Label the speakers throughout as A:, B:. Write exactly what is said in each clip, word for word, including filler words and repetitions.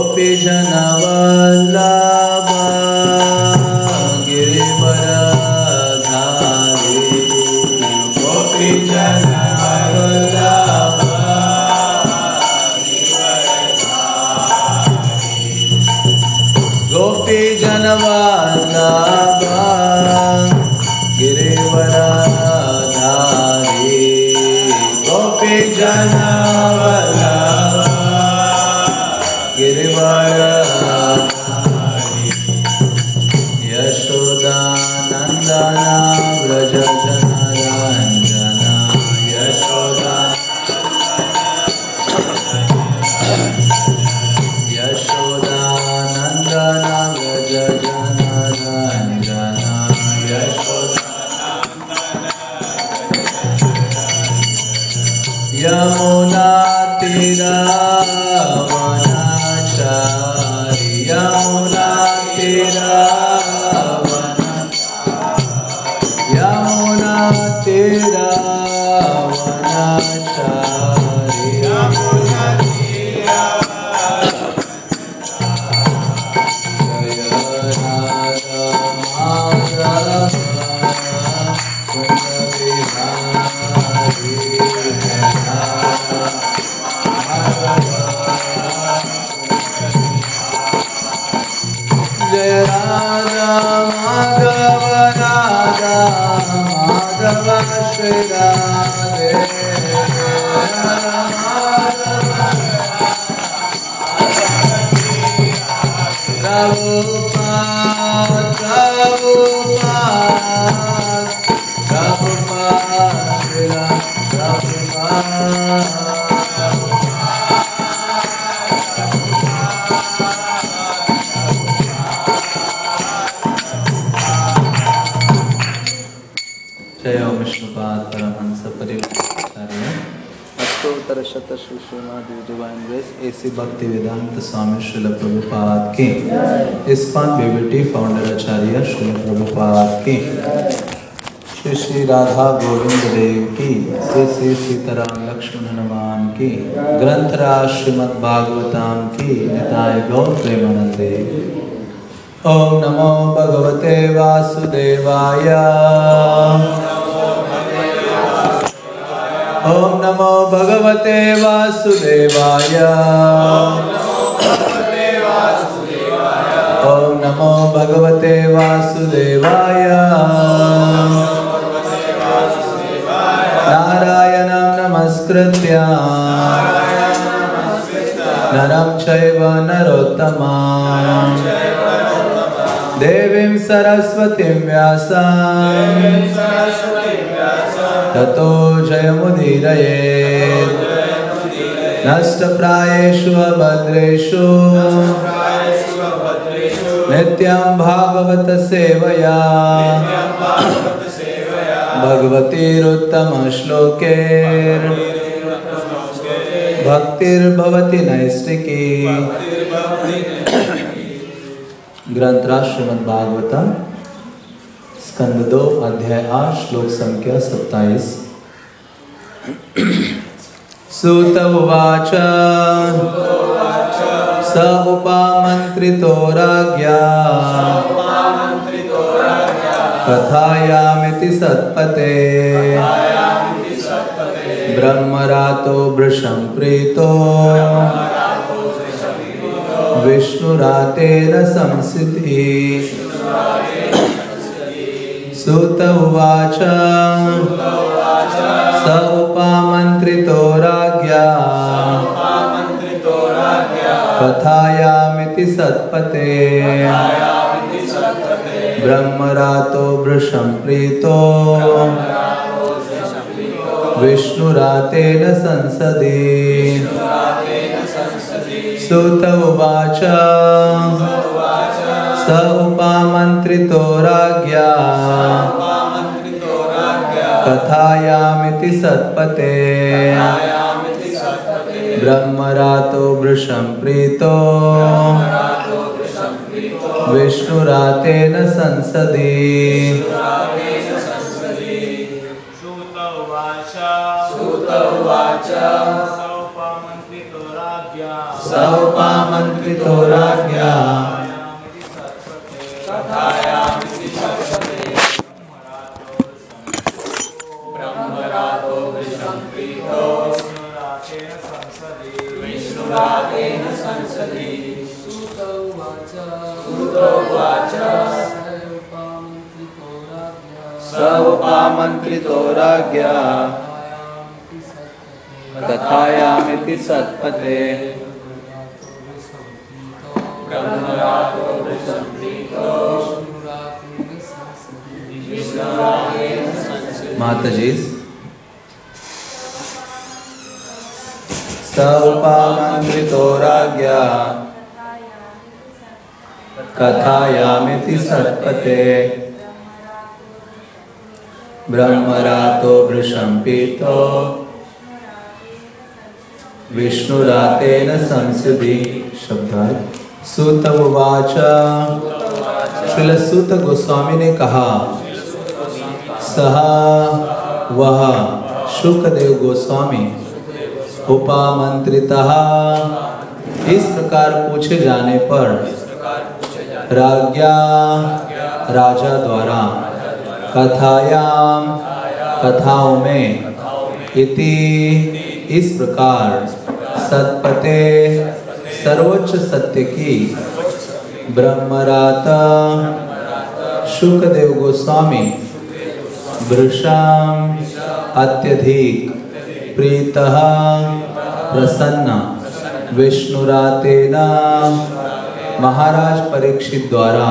A: गोपीजनवल्लभ गिरिवरधारी गोपीजनवल्लभ गोपीजनवल्लभ गिरिवरधारी गोपीजनवल्लभ गिरिवरधारी यशोदानन्दना व्रज जनरञ्जना यशोदा यशोदानन्दना व्रज जनरञ्जना यशोदा यमुना तीरावनाचारी यमुना तीरावनाचारी यमुना तीरावनाचारी यमुना तीरावनाचारी जय राधा माधव कुंज बिहारी जय राधा माधव राधा माधव श्री राधे प्रभुपाद प्रभुपाद प्रभुपाद श्री राधा प्रभुपाद जय विष्णुपाद परमहंस परिवाराचार्य अष्टोत्तर शत Shri Shrimad divine grace A C Bhakti Vedanta Swami Srila Prabhupada की ISKCON BBT founder acharya Srila Prabhupada की श्री श्री राधा गोविंद देव की श्री श्री सीताराम लक्ष्मण हनुमान की ग्रंथराज श्रीमद् भागवताम की निताय गौर प्रेमानंदे। ओम नमो भगवते वासुदेवाय ओम नमो भगवते वासुदेवाय ओम नमो भगवते वासुदेवाय नारायणं नमस्कृत्य नरं चैव नरोत्तमं देवीं सरस्वतीं व्यासं ततो जयमुदीरयेत् नष्टप्रायेषु अभद्रेषु नित्यं भागवत सेवया भगवतीरुत्तमश्लोके भक्तिर्भवति नैष्टिकी। ग्रंथराज श्रीमद् भागवतम स्कंद दो अध्याय आठ श्लोक संख्या सत्ताईस। सूत उवाच स उपामन्त्रितो राज्ञा कथायामिति सत्पते ब्रह्मरातो वृषं प्रीतो विष्णुरातेन संसिद्धिः। सूत उवाच स उपामन्त्रितो राज्ञा कथायामिति सत्पते ब्रह्मरातो वृषं प्रीतो विष्णुरातेन संसदि। सूत उवाच स उपामन्त्रितो राज्ञा कथायामिति सत्पते ब्रह्मरातो वृषं प्रीतो विष्णुरातेन संसदि। स उपामन्त्रितो मंत्रितो राज्ञा
B: सौपामंत्रितो राज्ञा कथायामिति सत्पते ब्रह्मरातो वृषंप्रीतो
A: माता जी सौपामंत्रितो राज्ञा कथायामिति सत्पते ब्रह्मरातो वृषंपीतो विष्णुरातेन संसदि शब्दार्थ। सूत उवाच श्रील सूत गोस्वामी ने कहा सह वह शुकदेव गोस्वामी उपामंत्रितः इस प्रकार पूछे जाने पर राज्ञा राजा द्वारा कथायाम कथाओं में इति इस प्रकार सत्पते सर्वोच्च सत्य की ब्रह्मरात शुकदेव गोस्वामी वृषाम अत्यधिक प्रीतः प्रसन्न विष्णुरातेना महाराज परीक्षित द्वारा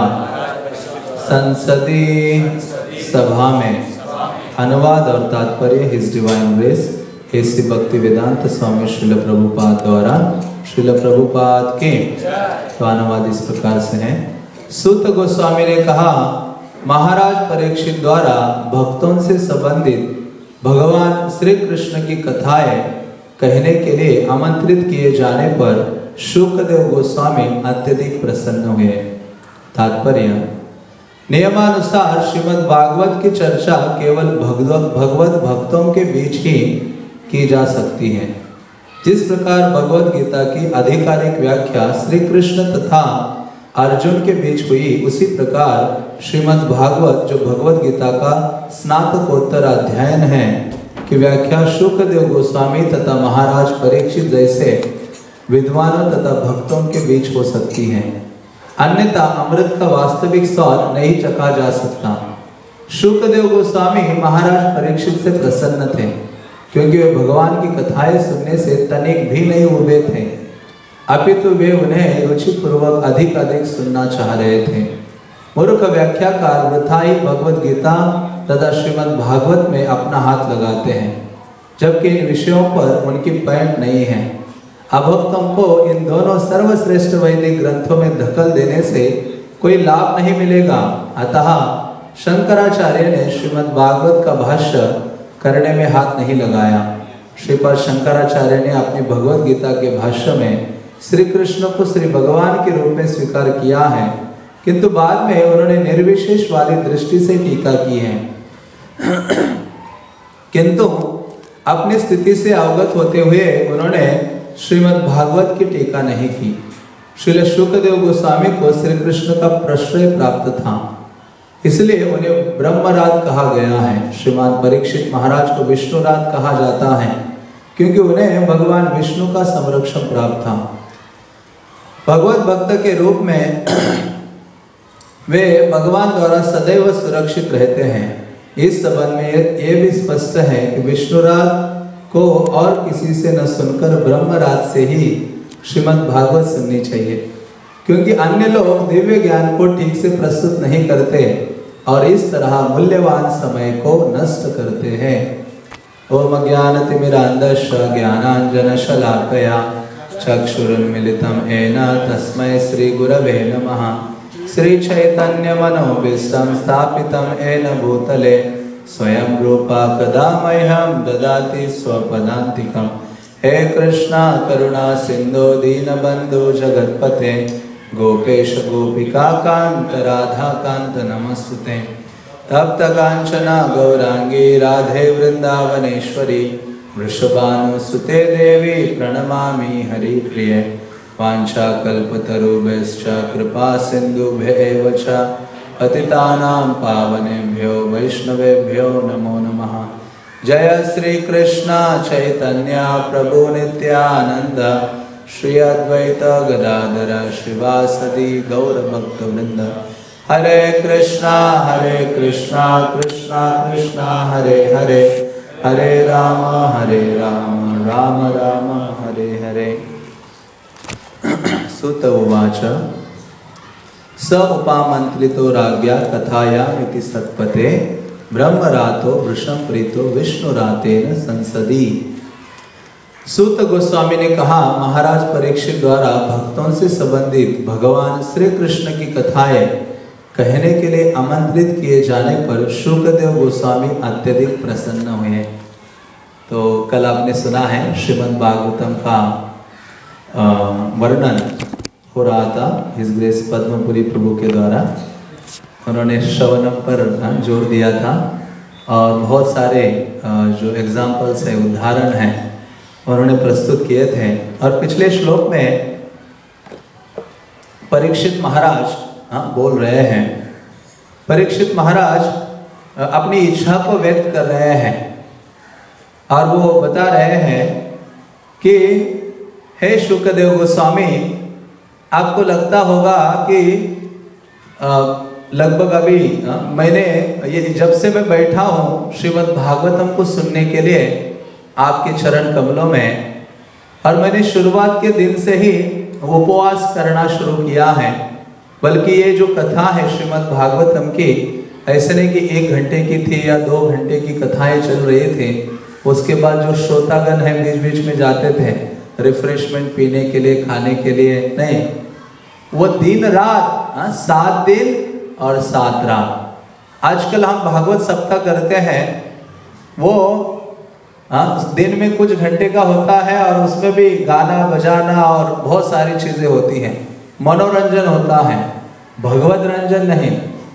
A: संसदी सभा में। अनुवाद और तात्पर्य his divine grace A C Bhakti Vedanta Swami Srila Prabhupada द्वारा श्रील प्रभुपाद के। तो अनुवाद इस प्रकार से है। सूत गोस्वामी ने कहा महाराज परीक्षित द्वारा भक्तों से संबंधित भगवान श्री कृष्ण की कथाएं कहने के लिए आमंत्रित किए जाने पर शुकदेव गोस्वामी अत्यधिक प्रसन्न हुए। तात्पर्य नियमानुसार श्रीमद् भागवत की चर्चा केवल भगवत भगवत भक्तों के बीच ही की जा सकती है। जिस प्रकार भगवत गीता की आधिकारिक व्याख्या श्री कृष्ण तथा अर्जुन के बीच हुई, उसी प्रकार श्रीमद् भागवत जो भगवत गीता का स्नातकोत्तर अध्ययन है की व्याख्या शुकदेव गोस्वामी तथा महाराज परीक्षित जैसे विद्वानों तथा भक्तों के बीच हो सकती है। अन्यथा अमृत का वास्तविक स्वाद नहीं चखा जा सकता। शुकदेव गोस्वामी महाराज परीक्षित से प्रसन्न थे क्योंकि वे भगवान की कथाएं सुनने से तनिक भी नहीं उबे थे, अपितु वे उन्हें रुचिपूर्वक अधिक अधिक सुनना चाह रहे थे। मूर्ख व्याख्याकार वृथा ही भगवत गीता तथा श्रीमद् भागवत में अपना हाथ लगाते हैं, जबकि इन विषयों पर उनकी पैंठ नहीं है। अभक्तों को इन दोनों सर्वश्रेष्ठ वैदिक ग्रंथों में धकेल देने से कोई लाभ नहीं मिलेगा। अतः शंकराचार्य ने श्रीमद् भागवत का भाष्य करने में हाथ नहीं लगाया। श्रीपाद शंकराचार्य ने अपनी भगवत गीता के भाष्य में श्री कृष्ण को श्री भगवान के रूप में स्वीकार किया है, किंतु बाद में उन्होंने निर्विशेष वाली दृष्टि से टीका की है। किंतु अपनी स्थिति से अवगत होते हुए उन्होंने श्रीमद् भागवत की टीका नहीं की। श्रील शुकदेव गोस्वामी को श्री कृष्ण का प्रश्रय प्राप्त था, इसलिए उन्हें ब्रह्मराज कहा गया है। श्रीमान परीक्षित महाराज को विष्णुराज कहा जाता है क्योंकि उन्हें भगवान विष्णु का संरक्षण प्राप्त था। भगवत भक्त के रूप में वे भगवान द्वारा सदैव सुरक्षित रहते हैं। इस संबंध में यह भी स्पष्ट है कि विष्णुराज को और किसी से न सुनकर ब्रह्मराज से ही श्रीमद् भागवत सुननी चाहिए, क्योंकि अन्य लोग दिव्य ज्ञान को ठीक से प्रस्तुत नहीं करते और इस तरह मूल्यवान समय को नष्ट करते हैं। ओम ज्ञानतिमिरान्धस्य ज्ञानाञ्जनशलाकया चक्षुरुन्मीलितं येन तस्मै श्रीगुरवे नमः। श्रीचैतन्यमनोभीष्टं स्थापितं येन भूतले स्वयं रूपा कदा मह्यं ददाति स्वपदान्तिकम्। हे कृष्णा करुणा सिंधु दीनबंधु जगत्पते गोपेश गोपिका कांत राधा कांत नमस्ते। तप्त कांचना गौरांगी राधे वृंदावनेश्वरी वृषभानुसुते देवी प्रणमामि हरिप्रिये। वाञ्छाकल्पतरुभ्यश्च कृपा सिन्धुभ्येव च पतितानां पावनेभ्यो वैष्णवेभ्यो नमो नमः। जय श्री कृष्ण चैतन्य प्रभु नित्यानंद श्री अद्वैत गदाधर श्रीवासदि गौर भक्तवृंद। हरे कृष्णा हरे कृष्णा कृष्णा कृष्णा हरे हरे, हरे राम हरे राम राम राम हरे हरे। सुत उवाच स उपामंत्रितो राज्ञा कथायाम इति सत्पते ब्रह्मरातो वृषम प्रीतो विष्णुरातेन संसदी। सूत गोस्वामी ने कहा, महाराज परीक्षित द्वारा भक्तों से संबंधित भगवान श्री कृष्ण की कथाएं कहने के लिए आमंत्रित किए जाने पर शुकदेव गोस्वामी अत्यधिक प्रसन्न हुए। तो कल आपने सुना है श्रीमद् भागवतम का वर्णन हो रहा था हिज ग्रेस पद्मपुरी प्रभु के द्वारा। उन्होंने श्रवणम पर जोर दिया था और बहुत सारे जो एग्जाम्पल्स हैं, उदाहरण हैं, उन्होंने प्रस्तुत किए थे। और पिछले श्लोक में परीक्षित महाराज हाँ बोल रहे हैं, परीक्षित महाराज अपनी इच्छा को व्यक्त कर रहे हैं और वो बता रहे हैं कि हे शुकदेव गोस्वामी, आपको लगता होगा कि लगभग अभी आ, मैंने ये जब से मैं बैठा हूँ श्रीमद् भागवतम को सुनने के लिए आपके चरण कमलों में, और मैंने शुरुआत के दिन से ही उपवास करना शुरू किया है। बल्कि ये जो कथा है श्रीमद् भागवतम की, ऐसे नहीं कि एक घंटे की थी या दो घंटे की कथाएं चल रही थी। उसके बाद जो श्रोतागण है बीच बीच में जाते थे रिफ्रेशमेंट पीने के लिए, खाने के लिए, नहीं, वो दिन रात हाँ, सात दिन और सात रात। आजकल हम भागवत सप्ताह करते हैं, वो हाँ दिन में कुछ घंटे का होता है और उसमें भी गाना बजाना और बहुत सारी चीजें होती हैं, मनोरंजन होता है, भगवत रंजन नहीं।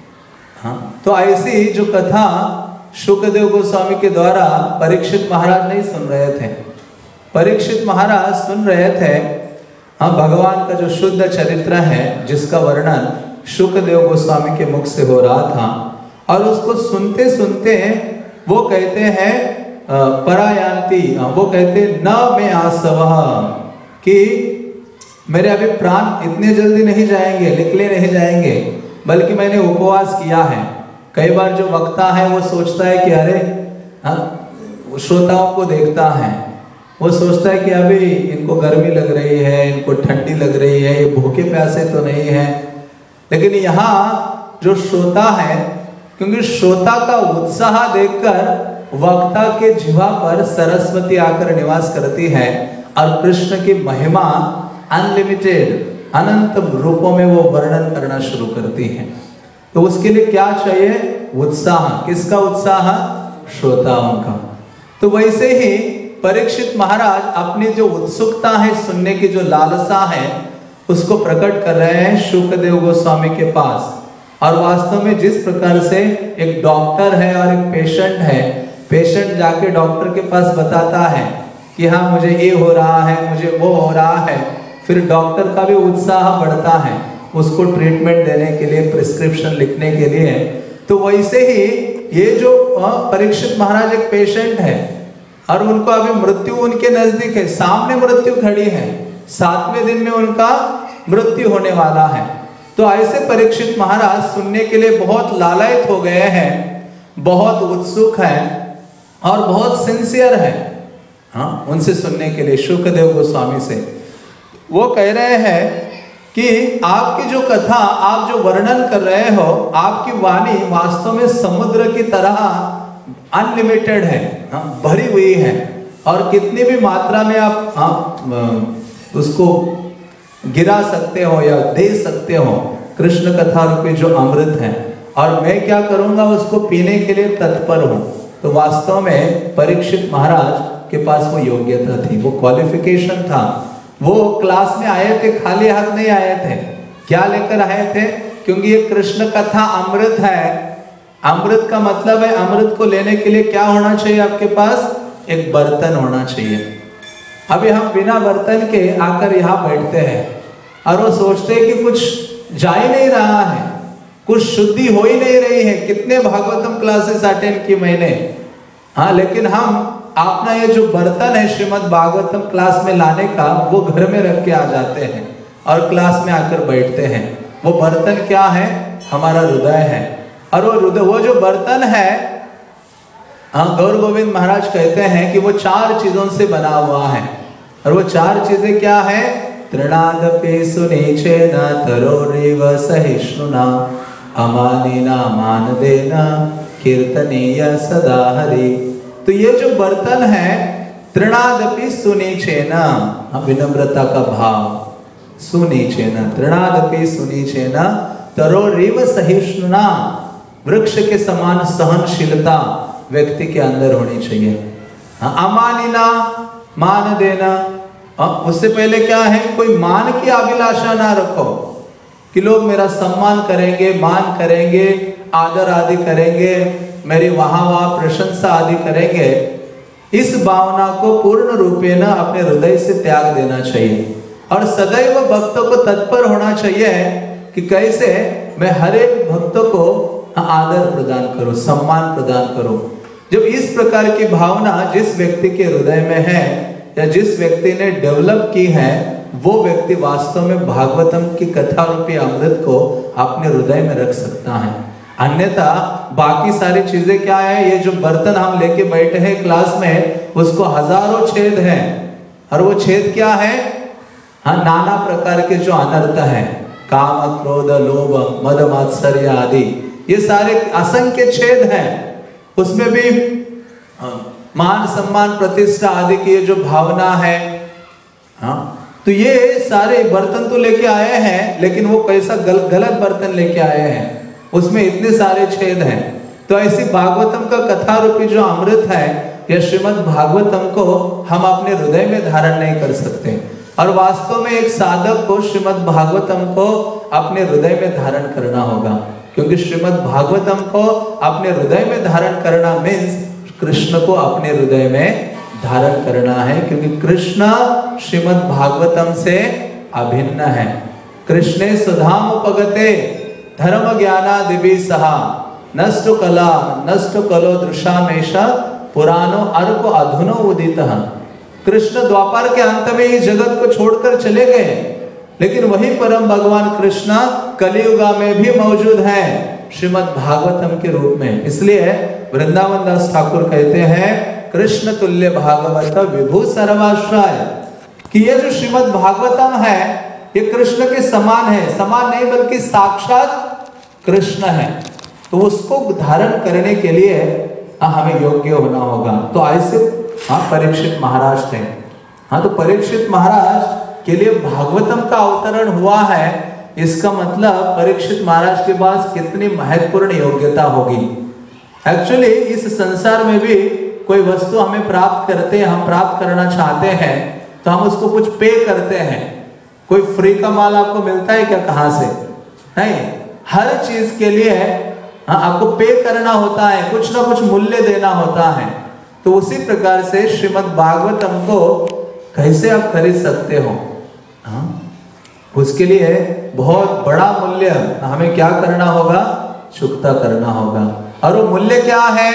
A: हाँ, तो ऐसी जो कथा शुकदेव गोस्वामी के द्वारा परीक्षित महाराज नहीं सुन रहे थे। परीक्षित महाराज सुन रहे थे हाँ भगवान का जो शुद्ध चरित्र है, जिसका वर्णन शुकदेव गोस्वामी के मुख से हो रहा था। और उसको सुनते सुनते वो कहते हैं परायांति, वो कहते न में आसवः, कि मेरे अभी प्राण इतने जल्दी नहीं जाएंगे, निकले नहीं जाएंगे, बल्कि मैंने उपवास किया है। कई बार जो वक्ता है वो सोचता है कि अरे हाँ, श्रोताओं को देखता है, वो सोचता है कि अभी इनको गर्मी लग रही है, इनको ठंडी लग रही है, ये भूखे प्यासे तो नहीं है। लेकिन यहाँ जो श्रोता है, क्योंकि श्रोता का उत्साह देखकर वक्ता के जिह्वा पर सरस्वती आकर निवास करती है और कृष्ण की महिमा अनलिमिटेड अनंत रूपों में वो वर्णन करना शुरू करती है। तो उसके लिए क्या चाहिए? उत्साह। किसका उत्साह? श्रोताओं का। तो वैसे ही परीक्षित महाराज अपनी जो उत्सुकता है, सुनने की जो लालसा है, उसको प्रकट कर रहे हैं शुकदेव गोस्वामी के पास। और वास्तव में जिस प्रकार से एक डॉक्टर है और एक पेशेंट है, पेशेंट जाके डॉक्टर के पास बताता है कि हाँ मुझे ये हो रहा है, मुझे वो हो रहा है, फिर डॉक्टर का भी उत्साह बढ़ता है उसको ट्रीटमेंट देने के लिए, प्रिस्क्रिप्शन लिखने के लिए। तो वैसे ही ये जो परीक्षित महाराज एक पेशेंट है और उनको अभी मृत्यु उनके नजदीक है, सामने मृत्यु खड़ी है, सातवें दिन में उनका मृत्यु होने वाला है। तो ऐसे परीक्षित महाराज सुनने के लिए बहुत लालायित हो गए हैं, बहुत उत्सुक हैं और बहुत सिंसियर है हाँ उनसे सुनने के लिए, शुकदेव गोस्वामी से। वो कह रहे हैं कि आपकी जो कथा, आप जो वर्णन कर रहे हो, आपकी वाणी वास्तव में समुद्र की तरह अनलिमिटेड है, भरी हुई है, और कितनी भी मात्रा में आप, आप उसको गिरा सकते हो या दे सकते हो। कृष्ण कथा रूपी जो अमृत है, और मैं क्या करूंगा, उसको पीने के लिए तत्पर हूं। तो वास्तव में परीक्षित महाराज के पास वो योग्यता थी, वो क्वालिफिकेशन था। वो क्लास में आए थे, खाली हाथ नहीं आए थे। क्या लेकर आए थे? क्योंकि ये कृष्ण कथा अमृत है। अमृत का मतलब है, अमृत को लेने के लिए क्या होना चाहिए आपके पास? एक बर्तन होना चाहिए। अभी हम बिना बर्तन के आकर यहाँ बैठते हैं और वो सोचते हैं कि कुछ जा ही नहीं रहा है, कुछ शुद्धि हो ही नहीं रही है। कितने भागवतम क्लासेस अटेंड की मैंने, हाँ, लेकिन हम अपना ये जो बर्तन है श्रीमद् भागवतम क्लास में लाने का, वो घर में रख के आ जाते हैं और क्लास में आकर बैठते हैं। वो बर्तन क्या है? हमारा हृदय है। और वो हृदय, वो जो बर्तन है, हाँ, गौर गोविंद महाराज कहते हैं कि वो चार चीजों से बना हुआ है। और वो चार चीजें क्या है? तृणादपि सुनीचेन तरोरिव सहिष्णुना अमानिना मानदेना कीर्तनीय सदा हरि। तो ये जो बर्तन है, तृणादपि सुनीचेन, विनम्रता का भाव, सुनीचेन, तृणादपि सुनीचेन तरोरिव सहिष्णुना, वृक्ष के समान सहनशीलता व्यक्ति के अंदर होनी चाहिए। अमानिना, मान देना, उससे पहले क्या है? कोई मान की अभिलाषा ना रखो कि लोग मेरा सम्मान करेंगे, मान करेंगे, आदर आदि करेंगे, मेरी वहां वहां प्रशंसा आदि करेंगे। इस भावना को पूर्ण रूपे न अपने हृदय से त्याग देना चाहिए और सदैव भक्तों को तत्पर होना चाहिए कि कैसे मैं हर एक भक्तों को आदर प्रदान करूं, सम्मान प्रदान करूं। जब इस प्रकार की भावना जिस व्यक्ति के हृदय में है या जिस व्यक्ति ने डेवलप की है, वो व्यक्ति वास्तव में भागवतम की कथा रूपी अमृत को अपने हृदय में रख सकता है। अन्यथा बाकी सारी चीजें क्या है? ये जो बर्तन हम लेके बैठे हैं क्लास में, उसको हजारों छेद हैं और वो छेद क्या है? हाँ, नाना प्रकार के जो अनर्थ है, काम, क्रोध, लोभ, मद, मात्सर्य आदि, ये सारे असंख्य छेद हैं। उसमें भी मान, सम्मान, प्रतिष्ठा आदि की जो भावना है, हाँ, तो ये सारे बर्तन तो लेके आए हैं, लेकिन वो कैसा गल, गलत बर्तन लेके आए हैं, उसमें इतने सारे छेद हैं। तो ऐसी भागवतम का कथा रूपी जो अमृत है, या श्रीमद् भागवतम को हम अपने हृदय में धारण नहीं कर सकते। और वास्तव में एक साधक को श्रीमद् भागवतम को अपने हृदय में धारण करना होगा, क्योंकि श्रीमद् भागवतम को अपने हृदय में धारण करना मीन्स कृष्ण को अपने हृदय में धारण करना है, क्योंकि कृष्ण श्रीमद् भागवतम से अभिन्न है। कृष्णे सुधाम उपगते धर्म ज्ञानादिभि सहा नष्ट कला नष्ट कलो दृशामेश पुराणो अर्क अधुनो उदितः। कृष्ण द्वापर के अंत में इस जगत को छोड़कर चले गए, लेकिन वही परम भगवान कृष्ण कलियुगा में भी मौजूद है श्रीमद् भागवतम के रूप में। इसलिए वृंदावन दास ठाकुर कहते हैं, कृष्ण तुल्य भागवत विभु सर्वाश्रय, कि ये जो श्रीमद् भागवतम है ये कृष्ण के समान है, समान नहीं बल्कि साक्षात कृष्ण है। तो उसको धारण करने के लिए हमें योग्य होना होगा। तो ऐसे हाँ परीक्षित महाराज थे। हाँ, तो परीक्षित महाराज के लिए भागवतम का अवतरण हुआ है, इसका मतलब परीक्षित महाराज के पास कितनी महत्वपूर्ण योग्यता होगी। एक्चुअली इस संसार में भी कोई वस्तु हमें प्राप्त करते हैं, हम प्राप्त करना चाहते हैं, तो हम उसको कुछ पे करते हैं। कोई फ्री का माल आपको मिलता है क्या? कहाँ से? नहीं, हर चीज के लिए हाँ आपको पे करना होता है, कुछ ना कुछ मूल्य देना होता है। तो उसी प्रकार से श्रीमद् भागवतम को कैसे आप खरीद सकते हो? हाँ, उसके लिए बहुत बड़ा मूल्य हमें क्या करना होगा? चुकता करना होगा। और वो मूल्य क्या है?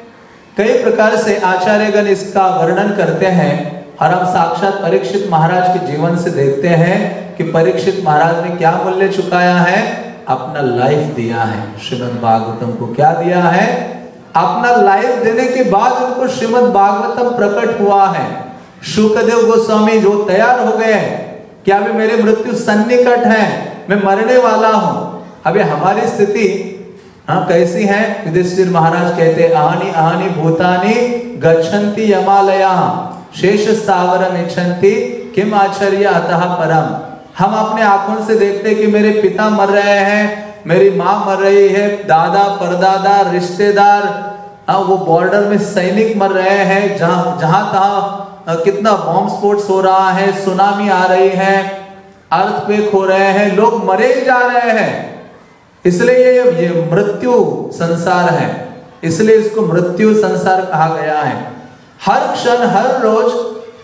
A: कई प्रकार से आचार्यगण इसका वर्णन करते हैं और हम साक्षात परीक्षित महाराज के जीवन से देखते हैं कि परीक्षित महाराज ने क्या मूल्य चुकाया है? अपना लाइफ दिया है श्रीमद् भागवतम को। क्या दिया है? अपना लाइफ देने के बाद उनको श्रीमद् भागवतम प्रकट हुआ है। शुकदेव गोस्वामी जो तैयार हो गए हैं कि अभी मेरी मृत्यु सन्निकट है, मैं मरने वाला हूं। अभी हमारी स्थिति हाँ कैसी है? युधिष्ठिर महाराज कहते, आहानि आहानि भूतानि गच्छन्ति यमालया शेष स्थावरम इच्छन्ति किम आचार्य अतः परम। हम अपने आंखों से देखते कि मेरे पिता मर रहे हैं, मेरी माँ मर रही है, दादा परदादा रिश्तेदार, हाँ वो बॉर्डर में सैनिक मर रहे हैं, जहां जहां तहां कितना बॉम्ब स्फोट हो रहा है, सुनामी आ रही है, अर्थक्वेक हो रहे हैं, लोग मरे ही जा रहे हैं। इसलिए ये, ये मृत्यु संसार है, इसलिए इसको मृत्यु संसार कहा गया है। हर क्षण हर रोज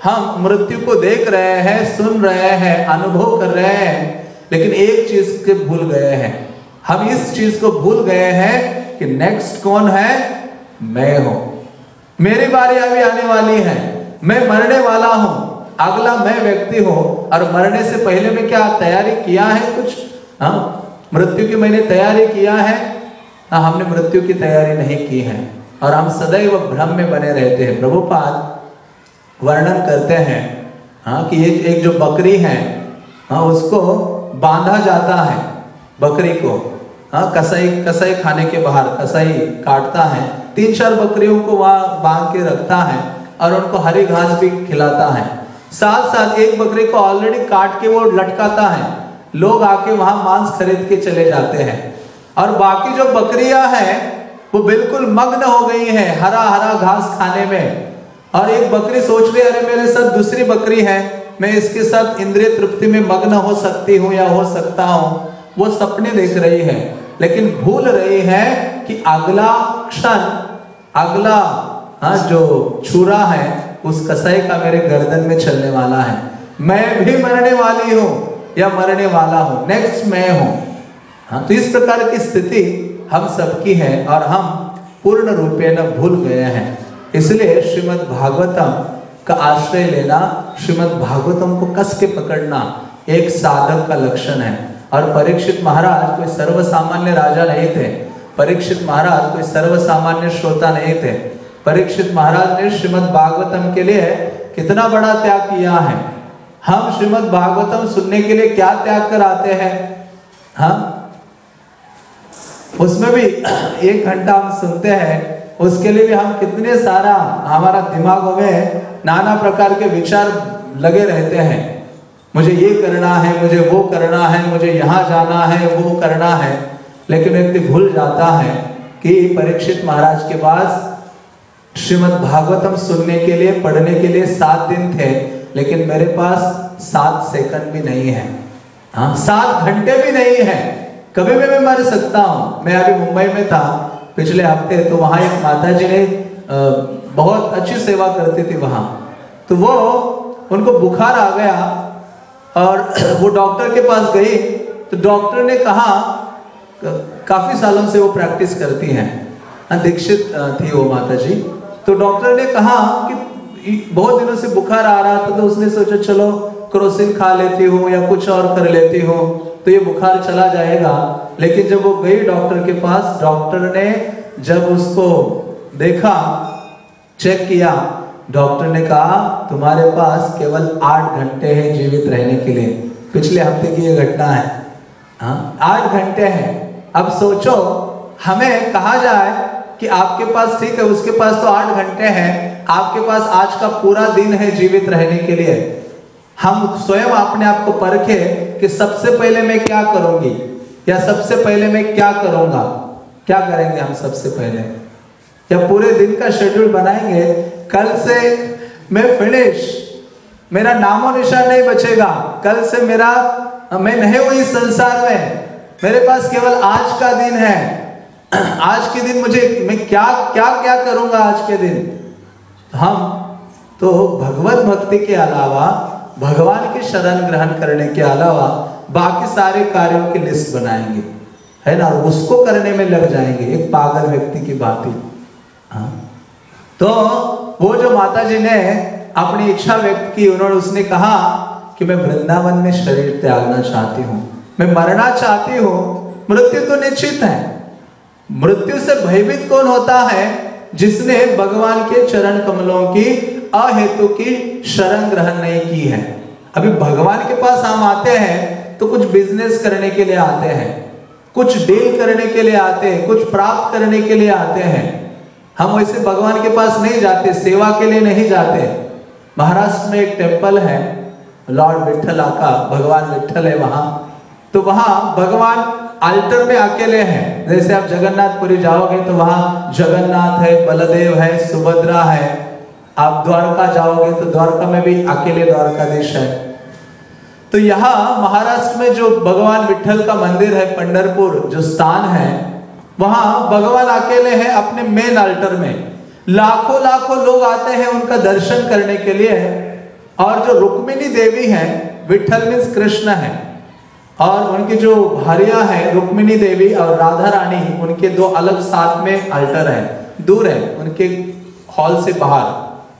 A: हम मृत्यु को देख रहे हैं, सुन रहे हैं, अनुभव कर रहे हैं, लेकिन एक चीज के भूल गए हैं। हम इस चीज को भूल गए हैं कि नेक्स्ट कौन है? मैं हूं। मेरी बारी अभी आने वाली है, मैं मरने वाला हूं, अगला मैं व्यक्ति हूं। और मरने से पहले में क्या तैयारी किया है कुछ? हाँ, मृत्यु की मैंने तैयारी किया है? हाँ, हमने मृत्यु की तैयारी नहीं की है और हम सदैव भ्रम में बने रहते हैं। प्रभुपाद वर्णन करते हैं हाँ कि ये एक जो बकरी है हाँ उसको बांधा जाता है, बकरी को हाँ कसाई कसाई खाने के बाहर कसाई काटता है, तीन चार बकरियों को वहाँ बांध के रखता है और उनको हरी घास भी खिलाता है। साथ साथ एक बकरी को ऑलरेडी काट के वो लटकाता है, लोग आके वहां मांस खरीद के चले जाते हैं। और बाकी जो बकरियां हैं वो बिल्कुल मग्न हो गई हैं हरा हरा घास खाने में। और एक बकरी सोच रही है अरे मेरे साथ दूसरी बकरी है, मैं इसके साथ इंद्रिय तृप्ति में मग्न हो सकती हूँ या हो सकता हूँ। वो सपने देख रही है, लेकिन भूल रही है कि अगला क्षण, अगला हाँ जो छुरा है उस कसाई का मेरे गर्दन में चलने वाला है। मैं भी मरने वाली हूँ या मरने वाला हूँ, नेक्स्ट मैं हूँ। हाँ, तो इस प्रकार की स्थिति हम सबकी है और हम पूर्ण रूपेण भूल गए हैं। इसलिए श्रीमद् भागवतम का आश्रय लेना, श्रीमद् भागवतम को कस के पकड़ना एक साधक का लक्षण है। और परीक्षित महाराज कोई सर्वसामान्य राजा नहीं थे, परीक्षित महाराज कोई सर्वसामान्य श्रोता नहीं थे। परीक्षित महाराज ने श्रीमद् भागवतम के लिए कितना बड़ा त्याग किया है। हम श्रीमद् भागवतम सुनने के लिए क्या त्याग कर आते हैं? हाँ, उसमें भी एक घंटा हम सुनते हैं, उसके लिए भी हम कितने सारा हमारा दिमागों में नाना प्रकार के विचार लगे रहते हैं। मुझे ये करना है, मुझे वो करना है, मुझे यहाँ जाना है, वो करना है। लेकिन व्यक्ति भूल जाता है कि परीक्षित महाराज के पास श्रीमद् भागवतम सुनने के लिए, पढ़ने के लिए सात दिन थे, लेकिन मेरे पास सात सेकंड भी नहीं है। हाँ, सात घंटे भी नहीं है। कभी भी मैं मर सकता हूँ। मैं अभी मुंबई में था पिछले हफ्ते, तो वहाँ एक माता जी ने बहुत अच्छी सेवा करती थी वहाँ। तो वो उनको बुखार आ गया और वो डॉक्टर के पास गई, तो डॉक्टर ने कहा, काफी सालों से वो प्रैक्टिस करती हैं, दीक्षित थी वो माता जी। तो डॉक्टर ने कहा कि बहुत दिनों से बुखार आ रहा था, तो उसने सोचा चलो क्रोसिन खा लेती हूँ या कुछ और कर लेती हूँ तो ये बुखार चला जाएगा। लेकिन जब वो गई डॉक्टर के पास, डॉक्टर ने जब उसको देखा, चेक किया, डॉक्टर ने कहा तुम्हारे पास केवल आठ घंटे हैं जीवित रहने के लिए। पिछले हफ्ते की ये घटना है। हाँ, आठ घंटे हैं। अब सोचो, हमें कहा जाए कि आपके पास, ठीक है उसके पास तो आठ घंटे हैं, आपके पास आज का पूरा दिन है जीवित रहने के लिए। हम स्वयं अपने आप को परखे कि सबसे पहले मैं क्या करूंगी या सबसे पहले मैं क्या करूंगा। क्या करेंगे हम सबसे पहले? या पूरे दिन का शेड्यूल बनाएंगे, कल से मैं फिनिश, मेरा नामो निशान नहीं बचेगा, कल से मेरा मैं नहीं हुई इस संसार में, मेरे पास केवल आज का दिन है। आज के दिन मुझे मैं क्या क्या क्या करूंगा आज के दिन। हम तो भगवत भक्ति के अलावा, भगवान की शरण ग्रहण करने के अलावा बाकी सारे कार्यों की लिस्ट बनाएंगे, है ना, उसको करने में लग जाएंगे, एक पागल व्यक्ति की बात ही। हाँ, तो वो जो माता जी ने अपनी इच्छा व्यक्त की, उन्होंने उसने कहा कि मैं वृंदावन में शरीर त्यागना चाहती हूँ, मैं मरना चाहती हूँ। मृत्यु तो निश्चित है। मृत्यु से भयभीत कौन होता है? जिसने भगवान के चरण कमलों की अहेतु की शरण ग्रहण नहीं की है। अभी भगवान के पास हम आते हैं तो कुछ बिजनेस करने के लिए आते हैं, कुछ डील करने के लिए आते हैं, कुछ प्राप्त करने के लिए आते हैं। हम वैसे भगवान के पास नहीं जाते, सेवा के लिए नहीं जाते। महाराष्ट्र में एक टेम्पल है लॉर्ड विठ्ठला का, भगवान विठ्ठल है वहां। तो वहां भगवान अल्टर में अकेले हैं। जैसे आप जगन्नाथपुरी जाओगे तो वहां जगन्नाथ है, बलदेव है, सुभद्रा है। आप द्वारका जाओगे तो द्वारका में भी अकेले द्वारकाधीश है। तो यहाँ महाराष्ट्र में जो भगवान विठ्ठल का मंदिर है, पंढरपुर जो स्थान है, वहां भगवान अकेले हैं अपने मेन अल्टर में। लाखों लाखों लोग आते हैं उनका दर्शन करने के लिए, और जो रुक्मिणी देवी है, विठल मीन्स कृष्ण है, और उनकी जो भारिया है रुक्मिणी देवी और राधा रानी, उनके दो अलग साथ में अल्टर है, दूर है उनके हॉल से बाहर।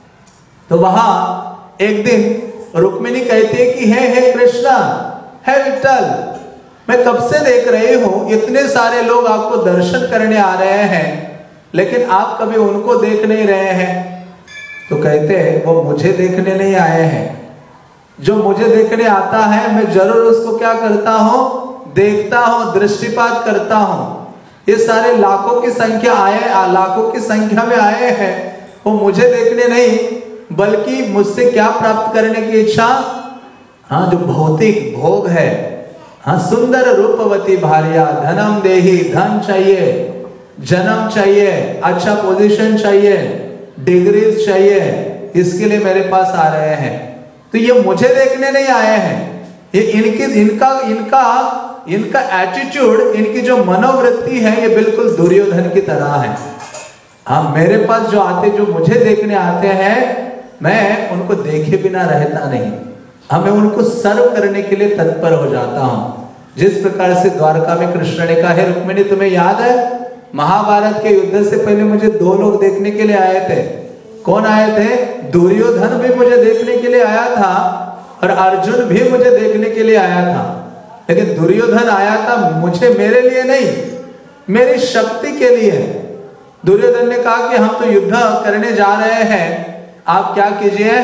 A: तो वहां एक दिन रुक्मिणी कहती है कि हे हे कृष्णा, हे विठल, मैं कब से देख रही हूं इतने सारे लोग आपको दर्शन करने आ रहे हैं, लेकिन आप कभी उनको देख नहीं रहे हैं। तो कहते हैं वो मुझे देखने नहीं आए हैं, जो मुझे देखने आता है मैं जरूर उसको क्या करता हूं, देखता हूं, दृष्टिपात करता हूं। ये सारे लाखों की संख्या आए, लाखों की संख्या में आए हैं, वो मुझे देखने नहीं बल्कि मुझसे क्या प्राप्त करने की इच्छा, हाँ जो भौतिक भोग है, हाँ सुंदर रूपवती भारिया, धनम देही, धन चाहिए, जन्म चाहिए, अच्छा पोजीशन चाहिए, डिग्रीज चाहिए, इसके लिए मेरे पास आ रहे हैं। तो ये मुझे देखने नहीं आए हैं, ये इनकी इनका इनका इनका एटीट्यूड, इनकी जो मनोवृत्ति है ये बिल्कुल दुर्योधन की तरह है। हाँ मेरे पास जो आते, जो मुझे देखने आते हैं, मैं उनको देखे बिना रहता नहीं, हमें उनको सर्व करने के लिए तत्पर हो जाता हूं। जिस प्रकार से द्वारका में कृष्ण ने कहा, हे रुक्मिणी तुम्हें याद है महाभारत के युद्ध से पहले मुझे दो लोग देखने के लिए आए थे। कौन आए थे? दुर्योधन भी मुझे देखने के लिए आया था और अर्जुन भी मुझे देखने के लिए आया था, लेकिन दुर्योधन आया था मुझे, मेरे लिए नहीं, मेरी शक्ति के लिए। दुर्योधन ने कहा कि हम तो युद्ध करने जा रहे हैं, आप क्या कीजिए।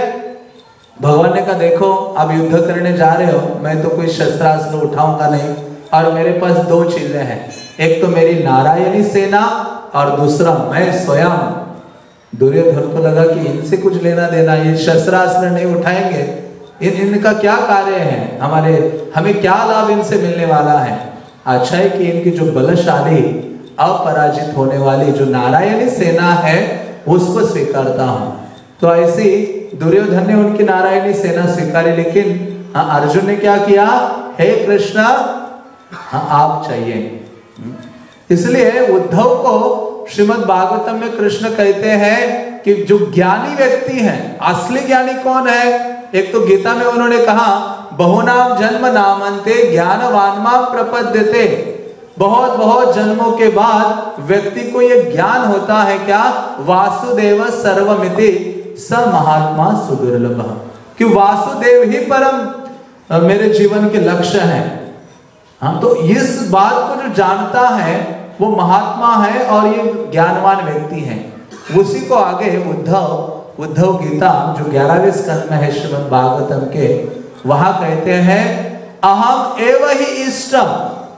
A: भगवान ने कहा देखो आप युद्ध करने जा रहे हो, मैं तो कोई शस्त्रास्त्र उठाऊंगा नहीं, और मेरे पास दो चीजें हैं, एक तो मेरी नारायणी सेना और दूसरा मैं स्वयं। दुर्योधन को लगा कि इनसे कुछ लेना देना, ये शस्त्रास्त्र नहीं उठाएंगे, इन इनका क्या कार्य है, हमारे हमें क्या लाभ इनसे मिलने वाला है। अच्छा है कि इनकी जो बलशाली अपराजित होने वाली जो नारायणी सेना है उसको स्वीकारता हूं। तो ऐसे दुर्योधन ने उनकी नारायणी सेना स्वीकारी, लेकिन हाँ, अर्जुन ने क्या किया, हे कृष्णा हाँ आप चाहिए। इसलिए उद्धव को श्रीमद् भागवतम में कृष्ण कहते हैं कि जो ज्ञानी व्यक्ति है, असली ज्ञानी कौन है। एक तो गीता में उन्होंने कहा बहुनाम जन्म नामन्ते ज्ञानवान मां प्रपद्यते, बहुत बहुत जन्मों के बाद व्यक्ति को यह ज्ञान होता है क्या, वासुदेव सर्वमिति स महात्मा सुदुर्लभ, कि वासुदेव ही परम मेरे जीवन के लक्ष्य है। हाँ तो इस बात को जो जानता है वो महात्मा है और ये ज्ञानवान व्यक्ति है। उसी को आगे उद्धव उद्धव गीता जो ग्यारहवें स्कंद में है श्रीमद् भागवतम के, वहां कहते हैं अहम एव ही इष्टम।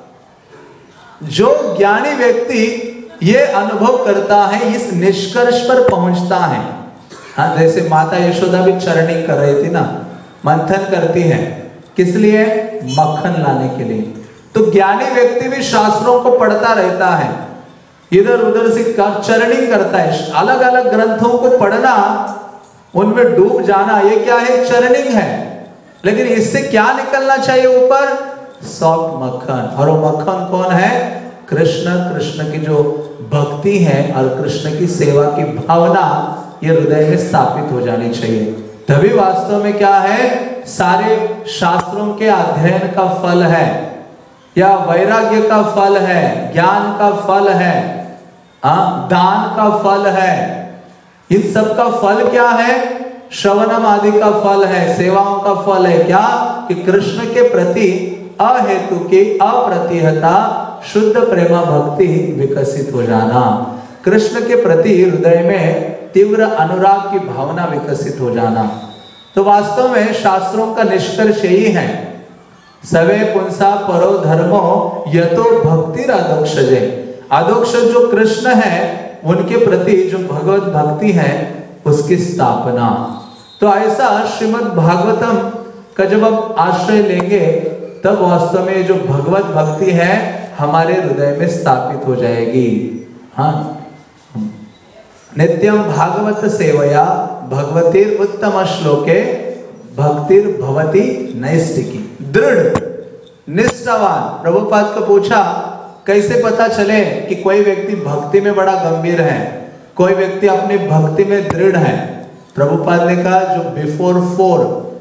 A: जो ज्ञानी व्यक्ति ये अनुभव करता है, इस निष्कर्ष पर पहुंचता है। हाँ जैसे माता यशोदा भी चरनिंग कर रही थी ना, मंथन करती है, किस लिए, मक्खन लाने के लिए। तो ज्ञानी व्यक्ति भी शास्त्रों को पढ़ता रहता है, इधर उधर से चरनिंग करता है, अलग अलग ग्रंथों को पढ़ना, उनमें डूब जाना, ये क्या है, चरनिंग है। लेकिन इससे क्या निकलना चाहिए ऊपर, सॉफ्ट मक्खन। और वो मक्खन कौन है, कृष्ण। कृष्ण की जो भक्ति है और कृष्ण की सेवा की भावना ये हृदय में स्थापित हो जानी चाहिए। तभी वास्तव में क्या है, सारे शास्त्रों के अध्ययन का फल है, या वैराग्य का फल है, ज्ञान का फल है, आ, दान का फल है, इन सब का फल क्या है, श्रवणम आदि का फल है, सेवाओं का फल है क्या, कि कृष्ण के प्रति अहेतु की अप्रतिहता शुद्ध प्रेमा भक्ति विकसित हो जाना, कृष्ण के प्रति हृदय में तीव्र अनुराग की भावना विकसित हो जाना। तो वास्तव में शास्त्रों का निष्कर्ष यही है, सवे पुंसा परो धर्मो यतो भक्ति अधोक्षजे। अधोक्ष जो कृष्ण है उनके प्रति जो भगवत भक्ति है उसकी स्थापना। तो ऐसा श्रीमद् भागवतम का जब आप आश्रय लेंगे तब वास्तव में जो भगवत भक्ति है हमारे हृदय में स्थापित हो जाएगी। हाँ, नित्यम भागवत सेवया भगवतीर उत्तम श्लोके भक्तिर भवती नैष्टिकी। दृढ़ निष्ठावान। प्रभुपाद को पूछा कैसे पता चले कि कोई व्यक्ति भक्ति में बड़ा गंभीर है, कोई व्यक्ति अपनी भक्ति में दृढ़ है। प्रभुपाद ने कहा जो बिफोर फोर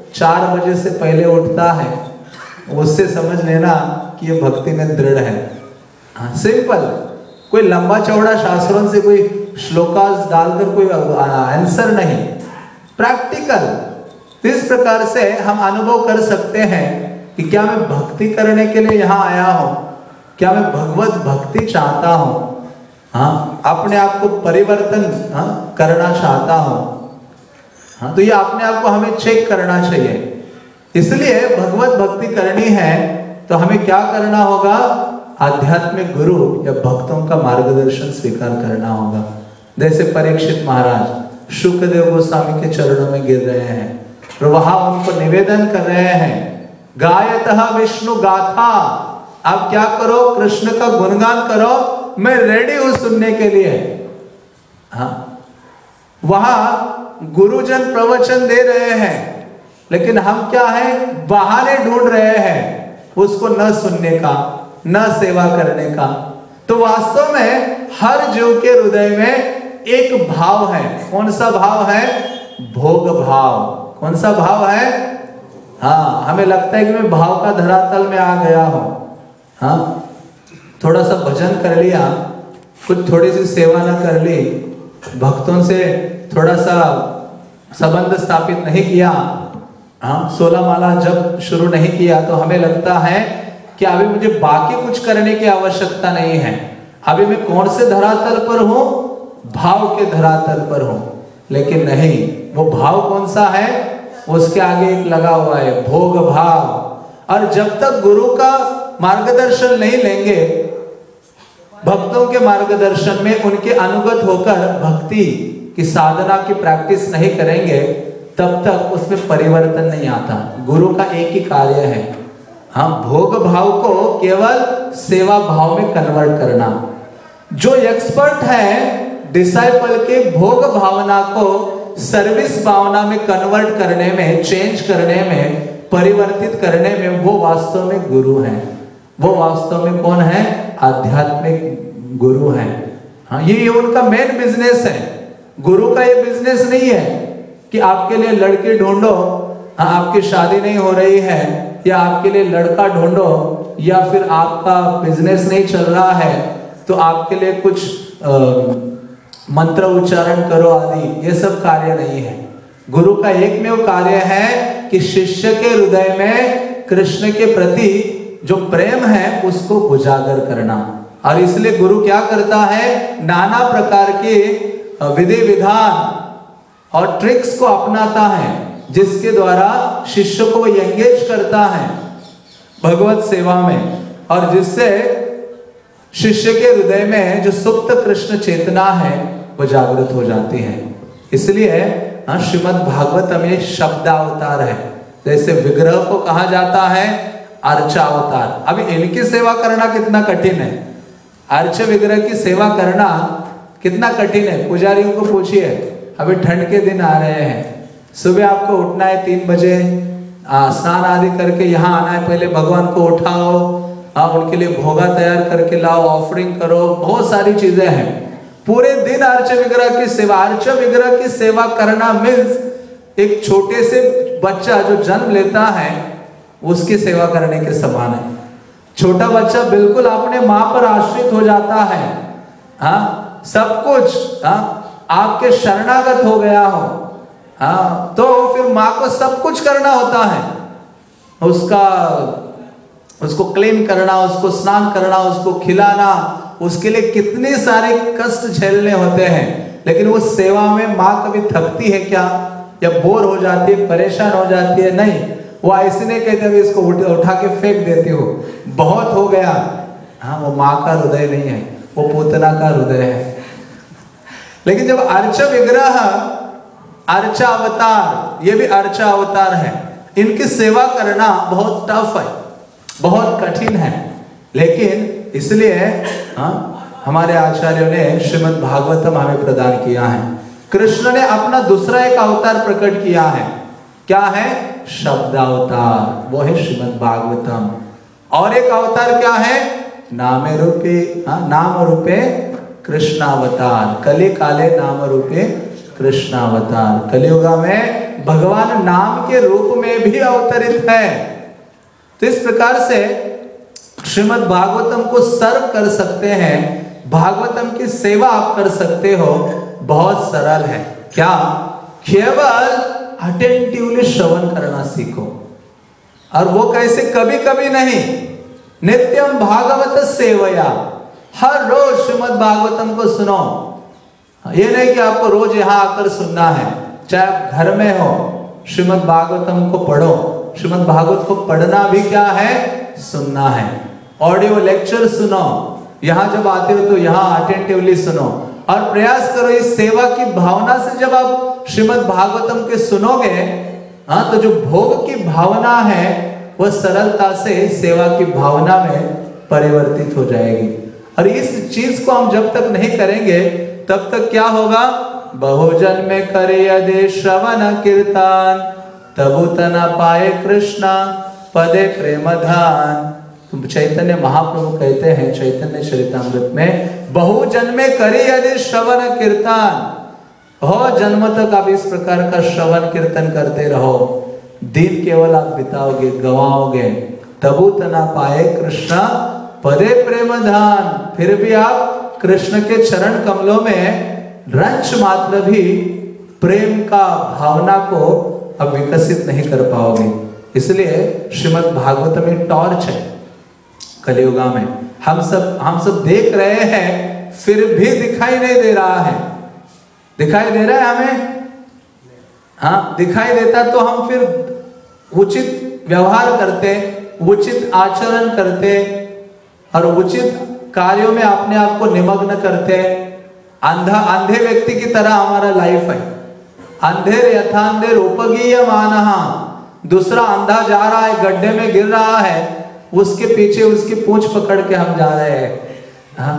A: चार बजे से पहले उठता है, उससे समझ लेना कि ये भक्ति में दृढ़ है। हाँ, सिंपल, कोई लंबा चौड़ा शास्त्रों से कोई श्लोकास डालकर कोई आंसर नहीं, प्रैक्टिकल। इस प्रकार से हम अनुभव कर सकते हैं कि क्या मैं भक्ति करने के लिए यहाँ आया हूँ, क्या मैं भगवत भक्ति चाहता हूँ, हाँ, अपने आप को परिवर्तन हाँ, करना चाहता हूँ। हाँ, तो ये अपने आप को हमें चेक करना चाहिए। इसलिए भगवत भक्ति करनी है तो हमें क्या करना होगा, आध्यात्मिक गुरु या भक्तों का मार्गदर्शन स्वीकार करना होगा। जैसे परीक्षित महाराज शुकदेव गोस्वामी के चरणों में गिर रहे हैं और वहां उनको निवेदन कर रहे हैं, गायतः विष्णु गाथा, आप क्या करो, कृष्ण का गुणगान करो, मैं रेडी हूं सुनने के लिए। हाँ, वहां गुरुजन प्रवचन दे रहे हैं, लेकिन हम क्या है, बहाने ढूंढ रहे हैं उसको न सुनने का, न सेवा करने का। तो वास्तव में हर जीव के हृदय में एक भाव है। कौन सा भाव है? भोग भाव। कौन सा भाव है? हाँ, हमें लगता है कि मैं भाव का धरातल में आ गया हूं। हाँ, थोड़ा सा भजन कर लिया, कुछ थोड़ी सी सेवा न कर ली, भक्तों से थोड़ा सा संबंध स्थापित नहीं किया, हाँ, सोलह माला जब शुरू नहीं किया, तो हमें लगता है कि अभी मुझे बाकी कुछ करने की आवश्यकता नहीं है। अभी मैं कौन से धरातल पर हूं? भाव के धरातल पर हूं। लेकिन नहीं, वो भाव कौन सा है? उसके आगे एक लगा हुआ है, भोग भाव। और जब तक गुरु का मार्गदर्शन नहीं लेंगे, भक्तों के मार्गदर्शन में उनके अनुगत होकर भक्ति की साधना की प्रैक्टिस नहीं करेंगे, तब तक उसमें परिवर्तन नहीं आता। गुरु का एक ही कार्य है, हाँ, भोग भाव को केवल सेवा भाव में कन्वर्ट करना। जो एक्सपर्ट है डिसाइपल के भोग भावना को सर्विस भावना में कन्वर्ट करने में, चेंज करने में, परिवर्तित करने में, वो वास्तव में गुरु है। वो वास्तव में कौन है? आध्यात्मिक गुरु है। हाँ, ये उनका मेन बिजनेस है। गुरु का ये बिजनेस नहीं है कि आपके लिए लड़की ढूंढो, हाँ, आपकी शादी नहीं हो रही है, या आपके लिए लड़का ढूंढो, या फिर आपका बिजनेस नहीं चल रहा है तो आपके लिए कुछ आ, मंत्र उच्चारण करो आदि, ये सब कार्य नहीं है। गुरु का एकमेव कार्य है कि शिष्य के हृदय में कृष्ण के प्रति जो प्रेम है उसको उजागर करना। और इसलिए गुरु क्या करता है? नाना प्रकार के विधि विधान और ट्रिक्स को अपनाता है, जिसके द्वारा शिष्य को एंगेज करता है भगवत सेवा में, और जिससे शिष्य के हृदय में जो सुप्त कृष्ण चेतना है वो जागृत हो जाती है। इसलिए श्रीमद् भागवत में शब्दावतार है। जैसे विग्रह को कहा जाता है अर्चावतार। अभी इनकी सेवा करना कितना कठिन है, अर्च विग्रह की सेवा करना कितना कठिन है। पुजारियों को पूछिए, अभी ठंड के दिन आ रहे हैं, सुबह आपको उठना है तीन बजे, स्नान आदि करके यहाँ आना है, पहले भगवान को उठाओ, आ, उनके लिए भोगा तैयार करके लाओ, ऑफरिंग करो, बहुत सारी चीजें हैं। पूरे दिन अर्च विग्रह की सेवा, अर्च विग्रह की सेवा करना मीन्स एक छोटे से बच्चा जो जन्म लेता है उसकी सेवा करने के समान है। छोटा बच्चा बिल्कुल अपने माँ पर आश्रित हो जाता है, हाँ, सब कुछ, हाँ, आपके शरणागत हो गया हो, हाँ, तो फिर माँ को सब कुछ करना होता है। उसका उसको क्लीन करना, उसको स्नान करना, उसको खिलाना, उसके लिए कितने सारे कष्ट झेलने होते हैं। लेकिन उस सेवा में माँ कभी थकती है क्या, या बोर हो जाती है, परेशान हो जाती है? नहीं, वो ऐसे नहीं कहते अभी इसको उठा के फेंक देती हो, बहुत हो गया। हाँ, वो माँ का हृदय नहीं है, वो पूतना का हृदय है। लेकिन जब अर्च विग्रह, अर्चा अवतार, ये भी अर्चा अवतार है, इनकी सेवा करना बहुत टफ है, बहुत कठिन है। लेकिन इसलिए हाँ, हमारे आचार्यों ने श्रीमद् भागवतम हमें प्रदान किया है। कृष्ण ने अपना दूसरा एक अवतार प्रकट किया है। क्या है? शब्दावतार, वो है श्रीमद् भागवतम। और एक अवतार क्या है? नामे रूपे, हाँ, नाम रूपे कृष्णावतार, कले काले नाम रूपे कृष्णावतार। कलियुगा में भगवान नाम के रूप में भी अवतरित है। तो इस प्रकार से श्रीमद् भागवतम को सर्व कर सकते हैं, भागवतम की सेवा आप कर सकते हो। बहुत सरल है। क्या? केवल अटेंटिवली श्रवण करना सीखो। और वो कैसे? कभी कभी नहीं, नित्यम भागवत सेवया, हर रोज श्रीमद् भागवतम को सुनो। ये नहीं कि आपको रोज यहां आकर सुनना है, चाहे आप घर में हो श्रीमद् भागवतम को पढ़ो। श्रीमद् भागवत को पढ़ना भी क्या है? सुनना है। ऑडियो लेक्चर सुनो, यहां जब आते हो तो यहां अटेंटिवली सुनो और प्रयास करो इस सेवा की भावना से। जब आप श्रीमद् भागवतम के सुनोगे, हाँ, तो जो भोग की भावना है वह सरलता से सेवा की भावना में परिवर्तित हो जाएगी। और इस चीज को हम जब तक नहीं करेंगे तब तक क्या होगा? बहुजन में करे यदि श्रवण कीर्तन, तबु तना पाए कृष्णा पदे प्रेमधान। चैतन्य महाप्रभु कहते हैं चैतन्य चरितामृत में, बहुजन में करे यदि श्रवण कीर्तन, हो जन्म तक आप इस प्रकार का श्रवण कीर्तन करते रहो, दिन केवल आप बिताओगे, गवाओगे। तबु तना पाए कृष्णा पदे प्रेमधान, फिर भी आप कृष्ण के चरण कमलों में रंच मात्र भी प्रेम का भावना को अब विकसित नहीं कर पाओगे। इसलिए श्रीमद् भागवत में टॉर्च है कलियुगा में। हम सब हम सब देख रहे हैं, फिर भी दिखाई नहीं दे रहा है। दिखाई दे रहा है हमें? हाँ, दिखाई देता तो हम फिर उचित व्यवहार करते, उचित आचरण करते और उचित कार्यों में अपने आप को निमग्न करते। अंधा अंधे व्यक्ति की तरह हमारा लाइफ है। अंधेर यथांधेर उपगीय मानहा, दूसरा अंधा जा रहा है, गड्ढे में गिर रहा है, उसके पीछे उसकी पूंछ पकड़ के हम जा रहे हैं। हाँ,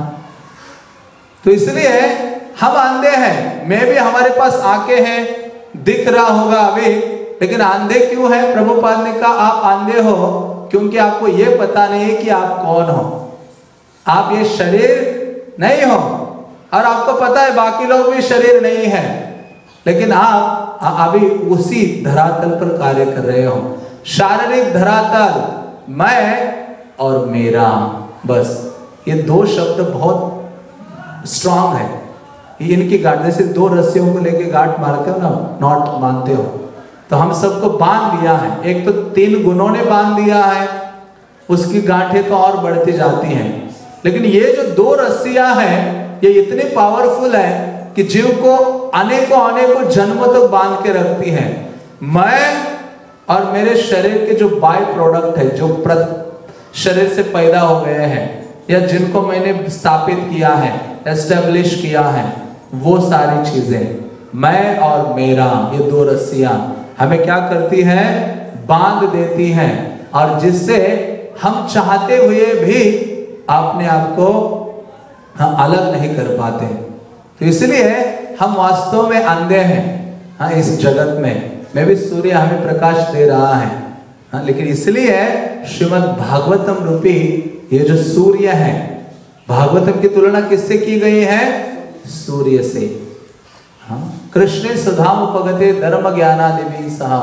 A: तो इसलिए हम अंधे हैं। मैं भी हमारे पास आके हैं, दिख रहा होगा अभी, लेकिन अंधे क्यों है? प्रभुपाद ने कहा आप अंधे हो क्योंकि आपको ये पता नहीं है कि आप कौन हो। आप ये शरीर नहीं हो और आपको पता है बाकी लोग भी शरीर नहीं है, लेकिन आप अभी उसी धरातल पर कार्य कर रहे हो। शारीरिक धरातल, मैं और मेरा, बस ये दो शब्द बहुत स्ट्रांग है। इनकी गांठ, जैसे दो रस्सियों को लेके गांठ मारते हो ना, नॉट बांधते हो, तो हम सबको बांध दिया है। एक तो तीन गुणों ने बांध दिया है, उसकी गांठें तो और बढ़ती जाती हैं। लेकिन ये जो दो रस्सियां हैं ये इतनी पावरफुल है कि जीव को अनेकों अनेकों जन्मों तक तो बांध के रखती हैं। मैं और मेरे शरीर के जो बाय प्रोडक्ट है, जो शरीर से पैदा हो गए हैं या जिनको मैंने स्थापित किया है, एस्टेब्लिश किया है, वो सारी चीजें, मैं और मेरा, ये दो रस्सियां हमें क्या करती हैं? बांध देती हैं, और जिससे हम चाहते हुए भी अपने आप को हाँ, अलग नहीं कर पाते। तो इसलिए हम वास्तव में अंधे हैं। हाँ, इस जगत में मैं भी सूर्य हमें प्रकाश दे रहा है, हाँ, लेकिन इसलिए श्रीमद् भागवतम रूपी ये जो सूर्य है, भागवतम की तुलना किससे की गई है? सूर्य से। हाँ, कृष्ण सुधाम उपगते धर्म ज्ञानादि सह,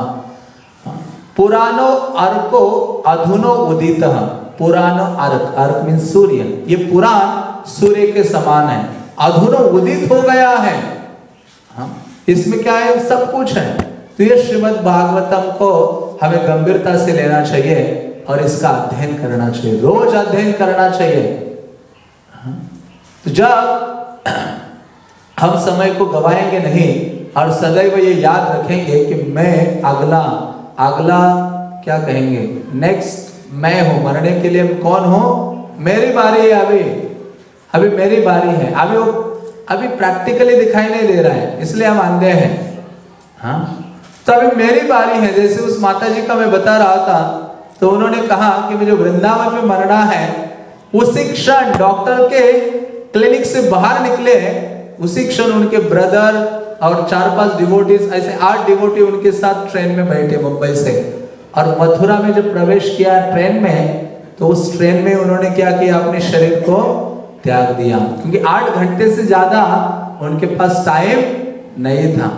A: पुरानो अर्को अधुनो उदित। पुरानो अर्क, अर्क मीन सूर्य, ये पुराण सूर्य के समान है, अधुनो उदित हो गया है। हाँ, इसमें क्या है? सब कुछ है। तो ये श्रीमद् भागवतम को हमें गंभीरता से लेना चाहिए और इसका अध्ययन करना चाहिए, रोज अध्ययन करना चाहिए। हाँ, तो जब हम समय को गवाएंगे नहीं और सदैव ये याद रखेंगे कि मैं अगला अगला क्या कहेंगे, नेक्स्ट मैं हूं, मरने के लिए कौन हूं? मेरी बारी है, अभी अभी मेरी बारी है। अभी वो अभी प्रैक्टिकली दिखाई नहीं दे रहा है, इसलिए हम अंधे हैं। हाँ, तो अभी मेरी बारी है। जैसे उस माता जी का मैं बता रहा था, तो उन्होंने कहा कि मुझे वृंदावन में मरना है। उसी क्षण डॉक्टर के क्लिनिक से बाहर निकले, उसी क्षण उनके ब्रदर और चार पांच डिवोटीज, ऐसे आठ डिवोटी उनके साथ ट्रेन में बैठे मुंबई से, और मथुरा में जब प्रवेश किया ट्रेन में, तो उस ट्रेन में उन्होंने क्या किया? अपने शरीर को त्याग दिया, क्योंकि आठ घंटे से ज्यादा उनके पास टाइम नहीं था।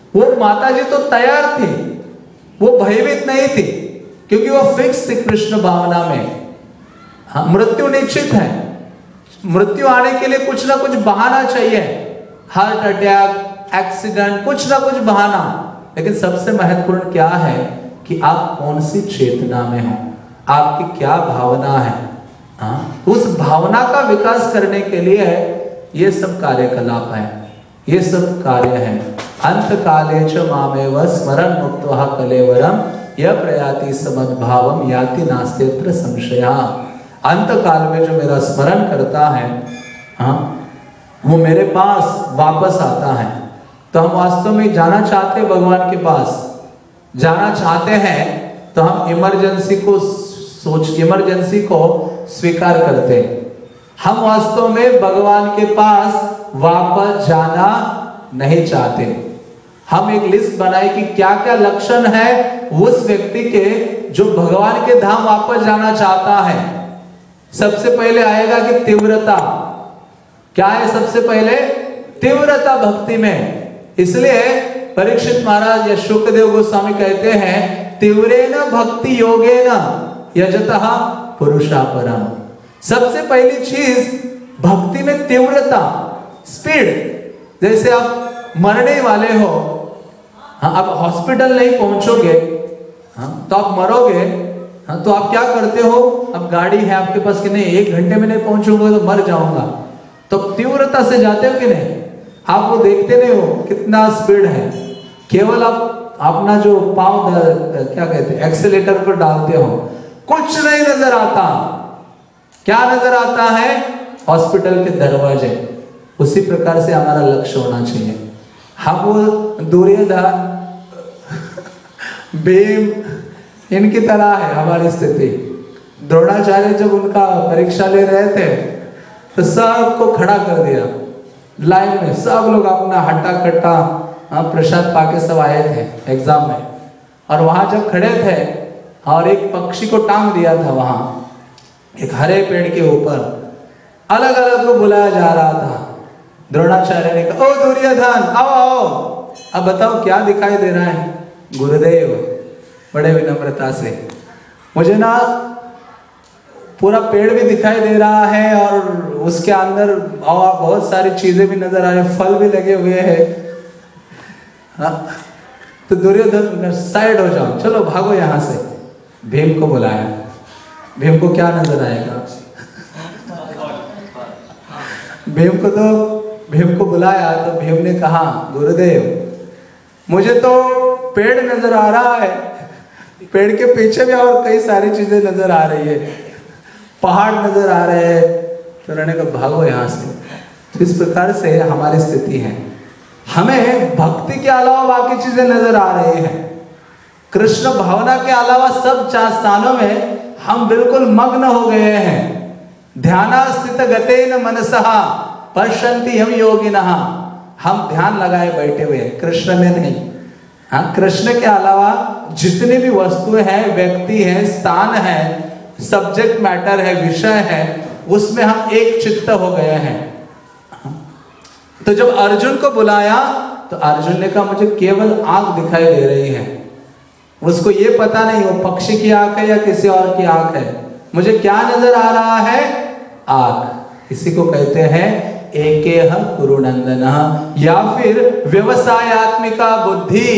A: वो माता जी तो तैयार थी, वो भयभीत नहीं थी, क्योंकि वो फिक्स थी कृष्ण भावना में। हाँ, मृत्यु निश्चित है, मृत्यु आने के लिए कुछ ना कुछ बहाना चाहिए, हार्ट अटैक, एक्सीडेंट, कुछ ना कुछ बहाना। लेकिन सबसे महत्वपूर्ण क्या है कि आप कौन सी चेतना में हो, आपकी क्या भावना है। हाँ, उस भावना का विकास करने के लिए ये सब कार्यकलाप है, ये सब कार्य है। अंत काले च मामेव स्मरण मुक्त्वा कलेवरम यह प्रयाति समद्भावम याति नास्त्यत्र संशया। अंत काल में जो मेरा स्मरण करता है, हाँ, वो मेरे पास वापस आता है। तो हम वास्तव में जाना चाहते हैं भगवान के पास, जाना चाहते हैं तो हम इमरजेंसी को सोच इमरजेंसी को स्वीकार करते हैं। हम वास्तव में भगवान के पास वापस जाना नहीं चाहते। हम एक लिस्ट बनाए कि क्या क्या लक्षण है उस व्यक्ति के जो भगवान के धाम वापस जाना चाहता है। सबसे पहले आएगा कि तीव्रता क्या है, सबसे पहले तीव्रता भक्ति में। इसलिए परीक्षित महाराज या शुकदेव गोस्वामी कहते हैं तीव्रेन भक्ति योगेन यजतः पुरुषा परम। सबसे पहली चीज भक्ति में तीव्रता, स्पीड। जैसे आप मरने वाले हो, हाँ, आप हॉस्पिटल नहीं पहुंचोगे, हाँ, तो आप मरोगे, हाँ, तो आप क्या करते हो, अब गाड़ी है आपके पास कि नहीं, एक घंटे में नहीं पहुंचूंगा तो मर जाऊंगा, तो तीव्रता से जाते हो कि नहीं। आप वो देखते नहीं हो कितना स्पीड है, केवल आप अपना जो पाँव क्या कहते हैं एक्सीलेटर पर डालते हो, कुछ नहीं नजर आता। क्या नजर आता है, हॉस्पिटल के दरवाजे। उसी प्रकार से हमारा लक्ष्य होना चाहिए। हम वो दुर्योधन भीम इनकी तरह है हमारी स्थिति। द्रोणाचार्य जब उनका परीक्षा ले रहे थे तो सबको खड़ा कर दिया लाइन में, सब लोग अपना हट्टा कट्टा प्रसाद पाके सब आए थे एग्जाम में। और वहां जब खड़े थे और एक पक्षी को टांग दिया था, वहां एक हरे पेड़ के ऊपर अलग अलग को बुलाया जा रहा था। द्रोणाचार्य ने कहा, ओ दुर्योधन आओ आओ, अब बताओ क्या दिखाई दे रहा है। गुरुदेव बड़े विनम्रता से, मुझे ना पूरा पेड़ भी दिखाई दे रहा है और उसके अंदर और बहुत सारी चीजें भी नजर आ रही, फल भी लगे हुए हैं। हाँ, तो दुर्योधन साइड हो जाओ, चलो भागो यहाँ से। भीम को बुलाया, भीम को क्या नजर आएगा, भीम को तो भीम को बुलाया तो भीम ने कहा, गुरुदेव मुझे तो पेड़ नजर आ रहा है, पेड़ के पीछे भी और कई सारी चीजें नजर आ रही है, पहाड़ नजर आ रहे हैं। तो उन्होंने कहा भागो यहाँ से। तो इस प्रकार से हमारी स्थिति है, हमें भक्ति के अलावा बाकी चीजें नजर आ रही है। कृष्ण भावना के अलावा सब चार स्थानों में हम बिल्कुल मग्न हो गए हैं। ध्यानास्थित गतेन मनसः पश्यन्ति हम योगिनः। हम ध्यान लगाए बैठे हुए हैं, कृष्ण में नहीं। हाँ, कृष्ण के अलावा जितनी भी वस्तुएं हैं, व्यक्ति हैं, स्थान है, सब्जेक्ट मैटर है, विषय है, उसमें हम एक चित्त हो गए हैं। तो जब अर्जुन को बुलाया तो अर्जुन ने कहा मुझे केवल आंख दिखाई दे रही है। उसको ये पता नहीं वो पक्षी की आंख है या किसी और की आंख है। मुझे क्या नजर आ रहा है, आंख। इसी को कहते हैं एकेह कुरुनंदन, या फिर व्यवसायत्मिका बुद्धि।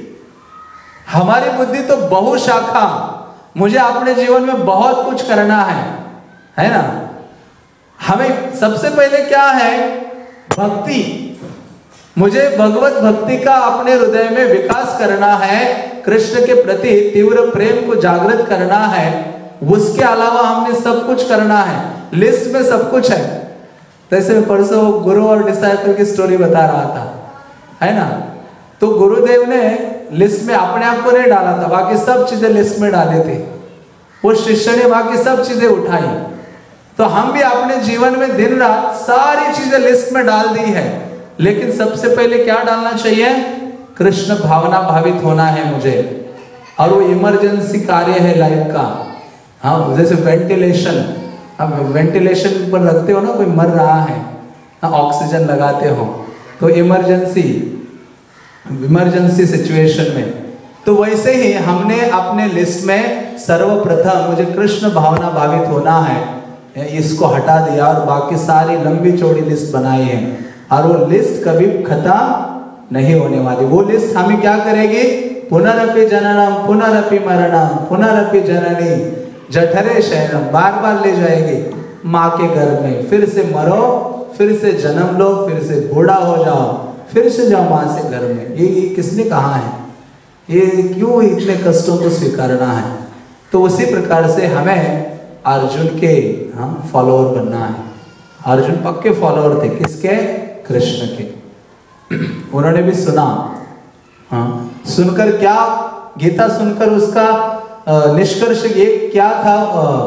A: हमारी बुद्धि तो बहुशाखा, मुझे अपने जीवन में बहुत कुछ करना है, है ना। हमें सबसे पहले क्या है, भक्ति। मुझे भगवत भक्ति का अपने हृदय में विकास करना है, कृष्ण के प्रति तीव्र प्रेम को जागृत करना है। उसके अलावा हमने सब कुछ करना है, लिस्ट में सब कुछ है। जैसे परसों गुरु और डिसाइपल की स्टोरी बता रहा था, है ना। तो गुरुदेव ने लिस्ट में अपने आप को नहीं डाला था, बाकी सब चीजें लिस्ट में डाली थी। वो शिष्य ने बाकी सब चीजें उठाई। तो हम भी अपने जीवन में दिन रात सारी चीजें लिस्ट में डाल दी है, लेकिन सबसे पहले क्या डालना चाहिए, कृष्ण भावना भावित होना है मुझे। और वो इमरजेंसी कार्य है लाइफ का। हाँ, जैसे वेंटिलेशन, अब वेंटिलेशन पर रखते हो ना, कोई मर रहा है, ऑक्सीजन लगाते हो, तो इमरजेंसी इमरजेंसी सिचुएशन में। तो वैसे ही हमने अपने लिस्ट में सर्वप्रथम मुझे कृष्ण भावना भावित होना है, इसको हटा दिया और बाकी सारी लंबी चौड़ी लिस्ट बनाई है, और वो लिस्ट कभी खत्म नहीं होने वाली। वो लिस्ट हमें क्या करेगी? पुनरपि जननम पुनरपि मरणम पुनरपि जननी जठरे शयनम, बार बार ले जाएगी माँ के घर में। फिर से मरो, फिर से जन्म लो, फिर से बूढ़ा हो जाओ, फिर से जाओ माँ से घर में। ये, ये किसने कहा है? ये क्यों इतने कष्टों को स्वीकारना है? तो उसी प्रकार से हमें अर्जुन के हम फॉलोअर बनना है। अर्जुन पक्के फॉलोअर थे, किसके? कृष्ण के। उन्होंने भी सुना, हाँ, सुनकर क्या, गीता सुनकर उसका निष्कर्ष ये क्या था?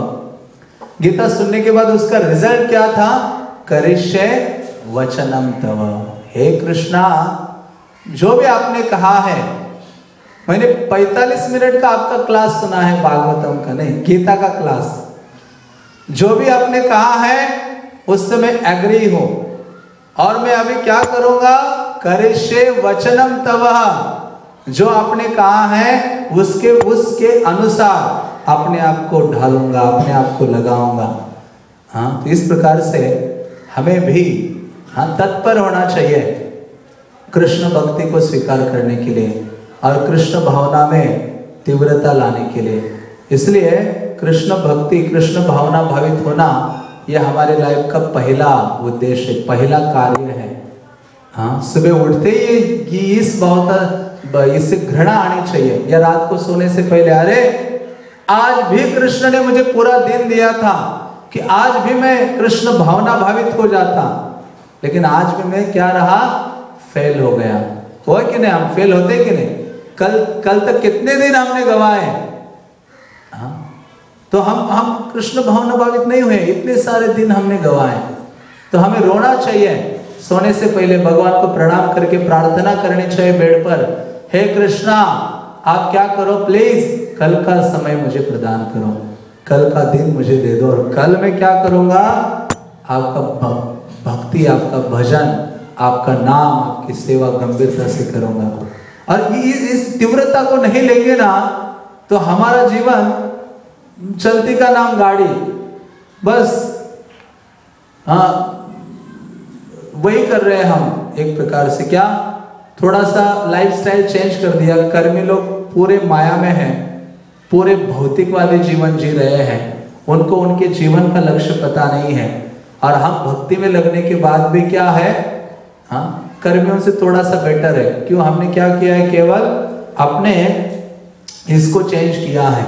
A: गीता सुनने के बाद उसका रिजल्ट क्या था? करिष्ये वचनम तव। हे कृष्णा, जो भी आपने कहा है, मैंने पैंतालीस मिनट का आपका क्लास सुना है, भागवतम का नहीं, गीता का क्लास। जो भी आपने कहा है उससे मैं एग्री हूं, और मैं अभी क्या करूंगा? करिष्ये वचनम तव। जो आपने कहा है उसके उसके अनुसार अपने आप को ढालूंगा, अपने आप को लगाऊंगा। हाँ, तो इस प्रकार से हमें भी हाँ तत्पर होना चाहिए कृष्ण भक्ति को स्वीकार करने के लिए और कृष्ण भावना में तीव्रता लाने के लिए। इसलिए कृष्ण भक्ति, कृष्ण भावना भावित होना, यह हमारे लाइफ का पहला उद्देश्य, पहला कार्य है। हाँ, सुबह उठते ही इस बहुत इससे घृणा आनी चाहिए, या रात को सोने से पहले, अरे आज भी कृष्ण ने मुझे पूरा दिन दिया था कि आज भी मैं कृष्ण भावना भावित हो जाता, लेकिन आज भी मैं क्या रहा? फेल हो गया। हो कि नहीं? हम फेल होते कि नहीं? कल कल तक कितने दिन हमने गवाए। हाँ, तो हम हम कृष्ण भावना भावित नहीं हुए, इतने सारे दिन हमने गवाए। तो हमें रोना चाहिए, सोने से पहले भगवान को प्रणाम करके प्रार्थना करनी चाहिए बेड पर, हे कृष्णा, आप क्या करो, प्लीज कल का समय मुझे प्रदान करो, कल का दिन मुझे दे दो, और कल मैं क्या करूंगा? आपका भक्ति, आपका भजन, आपका नाम, आपकी सेवा गंभीरता से करूंगा। और इस तीव्रता को नहीं लेंगे ना, तो हमारा जीवन चलती का नाम गाड़ी, बस हाँ वही कर रहे हैं हम एक प्रकार से। क्या? थोड़ा सा लाइफस्टाइल चेंज कर दिया। कर्मी लोग पूरे माया में हैं, पूरे भौतिकवादी जीवन जी रहे हैं, उनको उनके जीवन का लक्ष्य पता नहीं है, और हम भक्ति में लगने के बाद भी क्या है? हाँ, कर्मियों से थोड़ा सा बेटर है। क्यों? हमने क्या किया है? केवल अपने इसको चेंज किया है,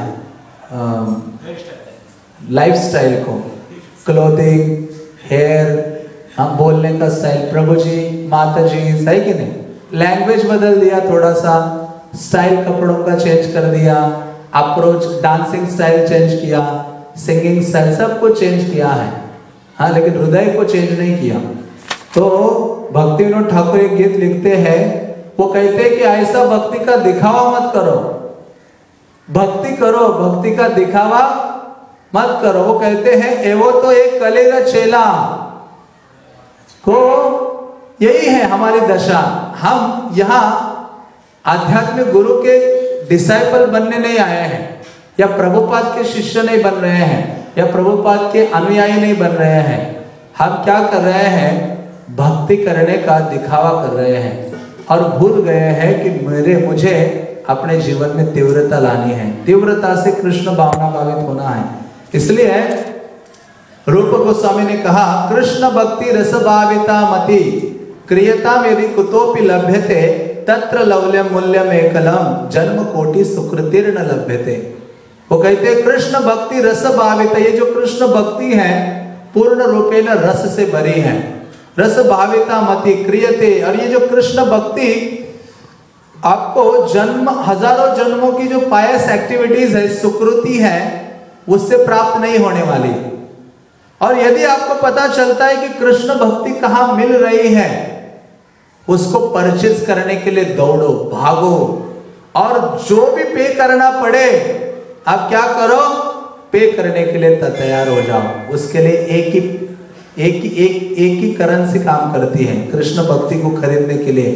A: लाइफस्टाइल को, क्लोथिंग, हेयर, हम बोलने का स्टाइल, प्रभु जी, माता जी, सही कि नहीं? लैंग्वेज बदल दिया, थोड़ा सा स्टाइल कपड़ों का चेंज कर दिया, अप्रोच, डांसिंग स्टाइल चेंज किया, सिंगिंग स्टाइल, सब कुछ चेंज किया है। हाँ, लेकिन हृदय को चेंज नहीं किया। तो भक्ति विनोद ठाकुर एक गीत लिखते हैं, वो कहते हैं कि ऐसा भक्ति का दिखावा मत करो, भक्ति करो, भक्ति का दिखावा मत करो। वो कहते हैं, एवो तो एक कलेगा चेला को, यही है हमारी दशा। हम यहाँ आध्यात्मिक गुरु के डिसाइपल बनने नहीं आए हैं, या प्रभुपाद के शिष्य नहीं बन रहे हैं, या प्रभुपाद के अनुयायी नहीं बन रहे हैं। हम क्या कर रहे हैं? भक्ति करने का दिखावा कर रहे हैं, और भूल गए हैं कि मेरे मुझे अपने जीवन में तीव्रता लानी है, तीव्रता से कृष्ण भावना भावित होना है। इसलिए रूप गोस्वामी ने कहा, कृष्ण भक्ति रस भाविता मति क्रियता मेरी कुतोपि लभ्यते तत्र लवल्यम मूल्यम एकलम जन्म कोटि सुकृतिर्न लभ्यते। वो कहते कृष्ण भक्ति रस भाविता, ये जो कृष्ण भक्ति है पूर्ण रूपेण रस से भरी है। रस भाविता मति क्रियते, और ये जो कृष्ण भक्ति आपको जन्म, हजारों जन्मों की जो पायस एक्टिविटीज है, सुकृति है, उससे प्राप्त नहीं होने वाली। और यदि आपको पता चलता है कि कृष्ण भक्ति कहाँ मिल रही है, उसको परचेज करने के लिए दौड़ो, भागो, और जो भी पे करना पड़े आप क्या करो? पे करने के लिए तैयार हो जाओ। उसके लिए एक ही एक ही एक एक ही करेंसी काम करती है कृष्ण भक्ति को खरीदने के लिए,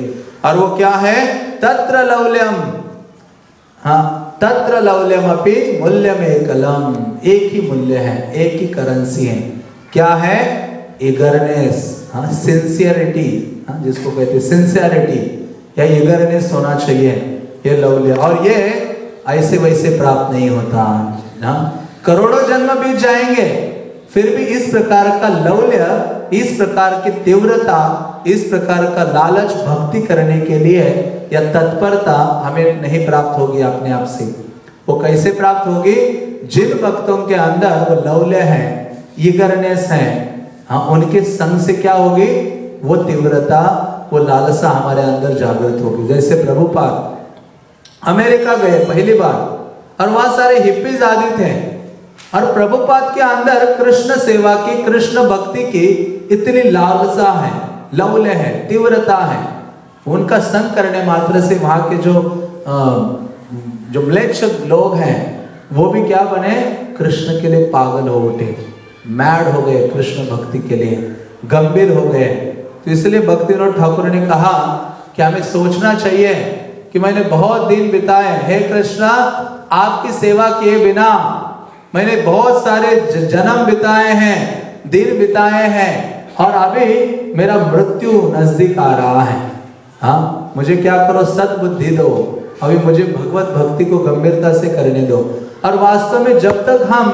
A: और वो क्या है? तत्र लौल्यम, हाँ तत्र लौल्यम अपि मूल्यम एकलम, एक ही मूल्य है, एक ही करेंसी है। क्या है? ईगरनेस, हाँ सिंसियरिटी, हाँ जिसको कहते हैं सिंसियरिटी या ईगरनेस होना चाहिए, ये लौल्य। और ये ऐसे वैसे प्राप्त नहीं होता। हाँ करोड़ों जन्म बीत जाएंगे फिर भी इस प्रकार का लौल्य, इस प्रकार की तीव्रता, इस प्रकार का लालच भक्ति करने के लिए या तत्परता हमें नहीं प्राप्त होगी अपने आप से। वो कैसे प्राप्त होगी? जिन भक्तों के अंदर वो लौल्य है, ईगरनेस है, हाँ उनके संग से क्या होगी? वो तीव्रता, वो लालसा हमारे अंदर जागृत होगी। जैसे प्रभुपाद अमेरिका गए पहली बार और वहां सारे हिप्पीज आदि थे और प्रभुपाद के अंदर कृष्ण सेवा की, कृष्ण भक्ति की इतनी लालसा है, लौल्य है, तीव्रता है। उनका संग करने मात्र से वहां के जो जो म्लेच्छ लोग हैं वो भी क्या बने? कृष्ण के लिए पागल हो उठे, मैड हो गए, कृष्ण भक्ति के लिए गंभीर हो गए। तो इसलिए भक्तिविनोद ठाकुर ने कहा कि हमें सोचना चाहिए कि मैंने बहुत दिन बिताए, हे कृष्णा आपकी सेवा किए बिना मैंने बहुत सारे जन्म बिताए हैं, दिन बिताए हैं और अभी मेरा मृत्यु नजदीक आ रहा है। हाँ मुझे क्या करो? सद्बुद्धि दो, अभी मुझे भगवत भक्ति को गंभीरता से करने दो। और वास्तव में जब तक हम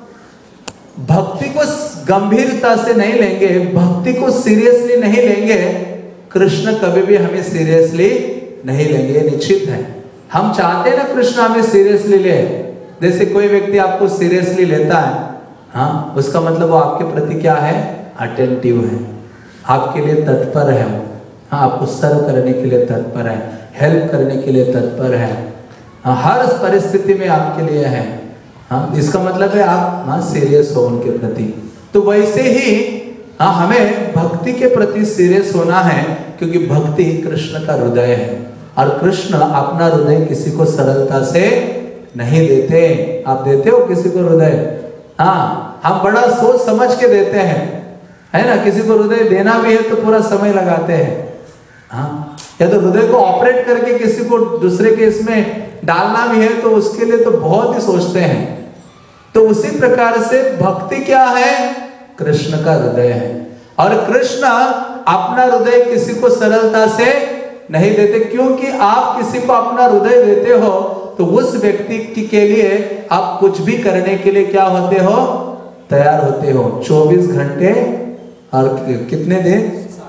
A: भक्ति को गंभीरता से नहीं लेंगे, भक्ति को सीरियसली नहीं लेंगे, कृष्ण कभी भी हमें सीरियसली नहीं लेंगे, निश्चित है। हम चाहते हैं ना कृष्ण हमें सीरियसली ले। जैसे कोई व्यक्ति आपको सीरियसली लेता है, हाँ उसका मतलब वो आपके प्रति क्या है? अटेंटिव है, आपके लिए तत्पर है, हाँ आपको सर्व करने के लिए तत्पर है, हेल्प करने के लिए तत्पर है, हाँ हर परिस्थिति में आपके लिए है। हाँ इसका मतलब है आप हाँ सीरियस हो उनके प्रति। तो वैसे ही हाँ हमें भक्ति के प्रति सीरियस होना है, क्योंकि भक्ति कृष्ण का हृदय है और कृष्ण अपना हृदय किसी को सरलता से नहीं देते। आप देते हो किसी को हृदय? हाँ हम बड़ा सोच समझ के देते हैं, है ना। किसी को हृदय देना भी है तो पूरा समय लगाते हैं, हाँ या तो हृदय को ऑपरेट करके किसी को दूसरे के इसमें डालना भी है तो उसके लिए तो बहुत ही सोचते हैं। तो उसी प्रकार से भक्ति क्या है? कृष्ण का हृदय है और कृष्ण अपना हृदय किसी को सरलता से नहीं देते, क्योंकि आप किसी को अपना हृदय देते हो तो उस व्यक्ति के लिए आप कुछ भी करने के लिए क्या होते हो? तैयार होते हो। चौबीस घंटे और कितने दिन?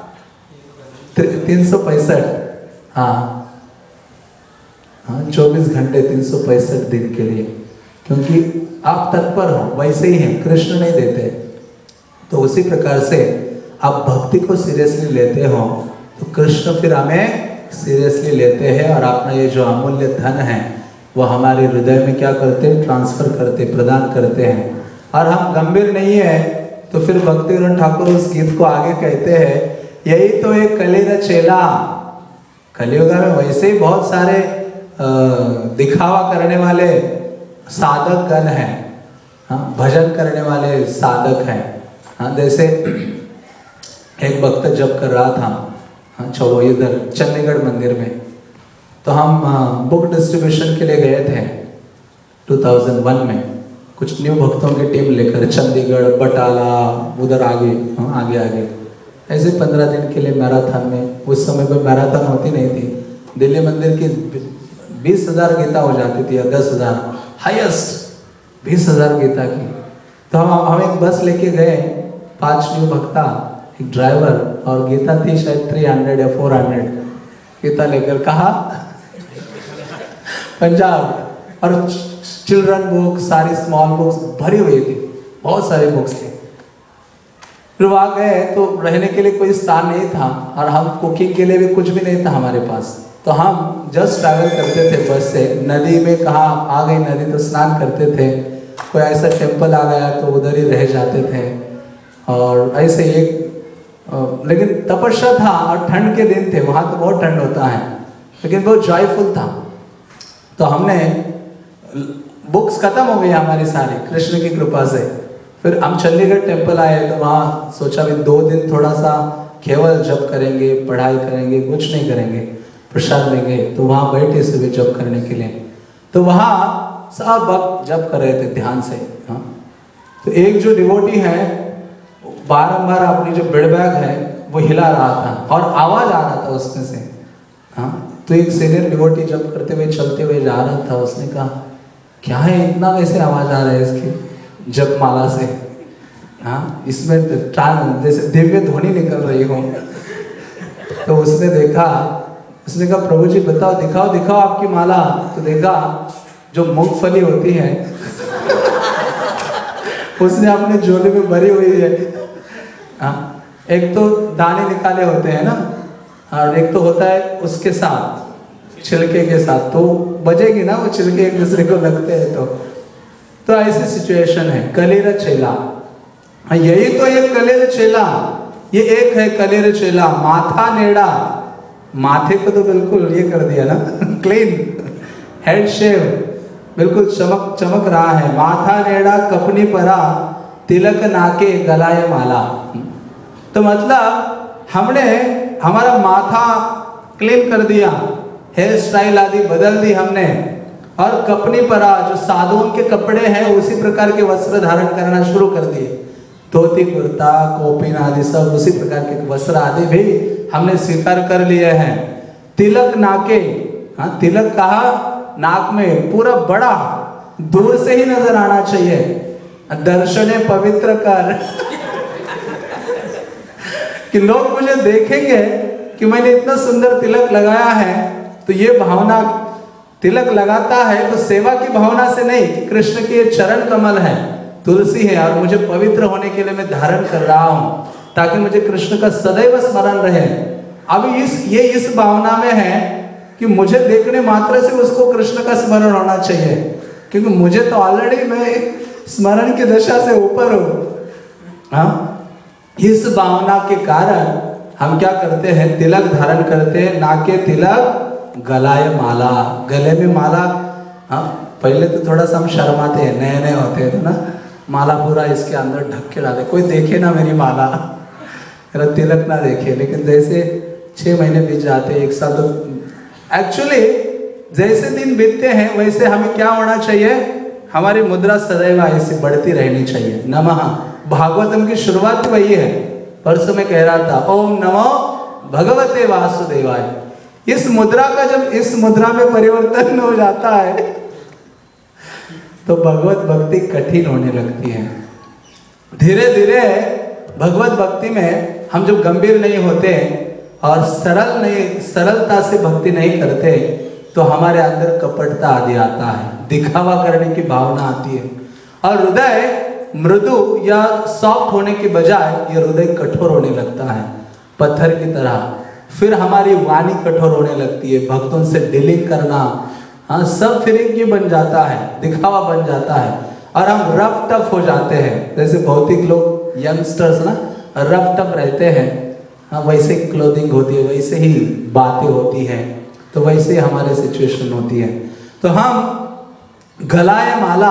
A: तीन सौ पैंसठ हाँ हाँ चौबीस घंटे तीन सौ पैंसठ दिन के लिए, क्योंकि आप तत्पर हो, वैसे ही हैं, कृष्ण नहीं देते। तो उसी प्रकार से आप भक्ति को सीरियसली लेते हो तो कृष्ण फिर हमें सीरियसली लेते हैं और अपना ये जो अमूल्य धन है वो हमारे हृदय में क्या करते हैं? ट्रांसफर करते, प्रदान करते हैं। और हम गंभीर नहीं है तो फिर भक्तिविनोद ठाकुर उस गीत को आगे कहते हैं, यही तो एक कलिर चेला। कलियुग में वैसे ही बहुत सारे दिखावा करने वाले साधक गण हैं, हाँ भजन करने वाले साधक हैं। हाँ जैसे एक भक्त जब कर रहा था, हाँ चलो इधर चंडीगढ़ मंदिर में, तो हम बुक डिस्ट्रीब्यूशन के लिए गए थे दो हज़ार एक में, कुछ न्यू भक्तों की टीम लेकर चंडीगढ़, बटाला, उधर आगे, हाँ आगे आगे ऐसे पंद्रह दिन के लिए मैराथन में। उस समय कोई मैराथन होती नहीं थी, दिल्ली मंदिर की बीस हजार गीता हो जाती थी या दस हजार हाईएस्ट बीस हजार गीता की। तो हम हम एक बस लेके गए, पांच न्यू भक्ता, एक ड्राइवर और गीता थी शायद थ्री हंड्रेड या फोर हंड्रेड गीता लेकर कहा पंजाब। और चिल्ड्रन बुक, सारी स्मॉल बुक्स भरी हुई थी, बहुत सारी बुक्स थी। फिर वहाँ गए तो रहने के लिए कोई स्थान नहीं था और हम कुकिंग के लिए भी कुछ भी नहीं था हमारे पास। तो हम जस्ट ट्रैवल करते थे बस से, नदी में कहाँ आ गई नदी तो स्नान करते थे, कोई ऐसा टेम्पल आ गया तो उधर ही रह जाते थे। और ऐसे एक लेकिन तपस्या था और ठंड के दिन थे, वहाँ तो बहुत ठंड होता है, लेकिन बहुत जॉयफुल था। तो हमने बुक्स खत्म हो गई हमारी सारी कृष्ण की कृपा से। फिर हम चंडीगढ़ टेम्पल आए तो वहाँ सोचा भी दो दिन थोड़ा सा केवल जप करेंगे, पढ़ाई करेंगे, कुछ नहीं करेंगे। प्रसाद में गए तो वहाँ बैठे सुबह जप करने के लिए, तो वहाँ सब भक्त जप कर रहे थे ध्यान से। हाँ, तो एक जो डिवोटी है बारंबार अपनी जो बेड बैग है वो हिला रहा था और आवाज आ रहा था उसमें से। हाँ, तो एक सीनियर डिवोटी जप करते हुए चलते हुए जा रहा था, उसने कहा क्या है इतना वैसे आवाज आ रहा है इसकी जप माला से। हाँ, इसमें जैसे दिव्य ध्वनि निकल रही हो। तो उसने देखा, उसने कहा प्रभु जी बताओ, दिखाओ दिखाओ आपकी माला। तो देखा जो मूंगफली होती है उसने अपने झोले में भरी हुई है। हाँ, एक तो दाने निकाले होते हैं ना, और एक तो होता है उसके साथ छिलके के साथ, तो बजेगी ना वो छिलके एक दूसरे को लगते हैं। तो तो ऐसी सिचुएशन है। कलेर चेला, यही तो ये कलेर चेला, ये एक है कलेर चेला। माथा नेड़ा, माथे को तो बिल्कुल ये कर दिया ना क्लीन, हेड शेव, बिल्कुल चमक चमक रहा है। माथा नेड़ा कपनी परा, तिलक नाके गलाए माला। तो मतलब हमने हमारा माथा क्लीन कर दिया, हेयर स्टाइल आदि बदल दी हमने, और कपनी परा जो साधुओं के कपड़े हैं उसी प्रकार के वस्त्र धारण करना शुरू कर दिए। धोती कुर्ता कोपिन आदि सब उसी प्रकार के वस्त्र आदि भी हमने स्वीकार कर लिए हैं। तिलक नाके, हाँ तिलक कहा, नाक में पूरा बड़ा, दूर से ही नजर आना चाहिए। दर्शने पवित्र कर कि लोग मुझे देखेंगे कि मैंने इतना सुंदर तिलक लगाया है, तो ये भावना, तिलक लगाता है तो सेवा की भावना से नहीं कि कृष्ण के चरण कमल है, तुलसी है, और मुझे पवित्र होने के लिए मैं धारण कर रहा हूँ ताकि मुझे कृष्ण का सदैव स्मरण रहे। अभी इस ये इस भावना में है कि मुझे देखने मात्र से उसको कृष्ण का स्मरण होना चाहिए, क्योंकि मुझे तो ऑलरेडी मैं स्मरण की दशा से ऊपर हूँ। हाँ, इस भावना के कारण हम क्या करते हैं, तिलक धारण करते हैं। नाके तिलक गलाए माला, गले में माला। हाँ, पहले तो थोड़ा सा हम शर्माते हैं, नए नए होते हैं ना, माला पूरा इसके अंदर ढक के डाले, कोई देखे ना मेरी माला, मेरा तिलक ना देखे। लेकिन जैसे छः महीने बीत जाते हैं, एक साल, तो एक्चुअली जैसे दिन बीतते हैं वैसे हमें क्या होना चाहिए, हमारी मुद्रा सदैव ऐसे बढ़ती रहनी चाहिए। नमः, भागवतम की शुरुआत वही है। परसों में कह रहा था ओम नमो भगवते वासुदेवाय। इस मुद्रा का जब इस मुद्रा में परिवर्तन हो जाता है तो भगवत भक्ति कठिन होने लगती है। धीरे धीरे भगवत भक्ति में हम जब गंभीर नहीं होते और सरल नहीं सरलता से भक्ति नहीं करते तो हमारे अंदर कपटता आदि आता है, दिखावा करने की भावना आती है, और हृदय मृदु या सॉफ्ट होने के बजाय ये हृदय कठोर होने लगता है, पत्थर की तरह। फिर हमारी वाणी कठोर होने लगती है, भक्तों से डीलिंग करना, हाँ सब फिर एक ये बन जाता है, दिखावा बन जाता है, और हम रफ टफ हो जाते हैं। जैसे भौतिक लोग यंगस्टर्स ना रफ टफ रहते हैं, हाँ वैसे क्लोथिंग होती है, वैसे ही बातें होती हैं, तो वैसे ही हमारे सिचुएशन होती है। तो हम गलाए माला,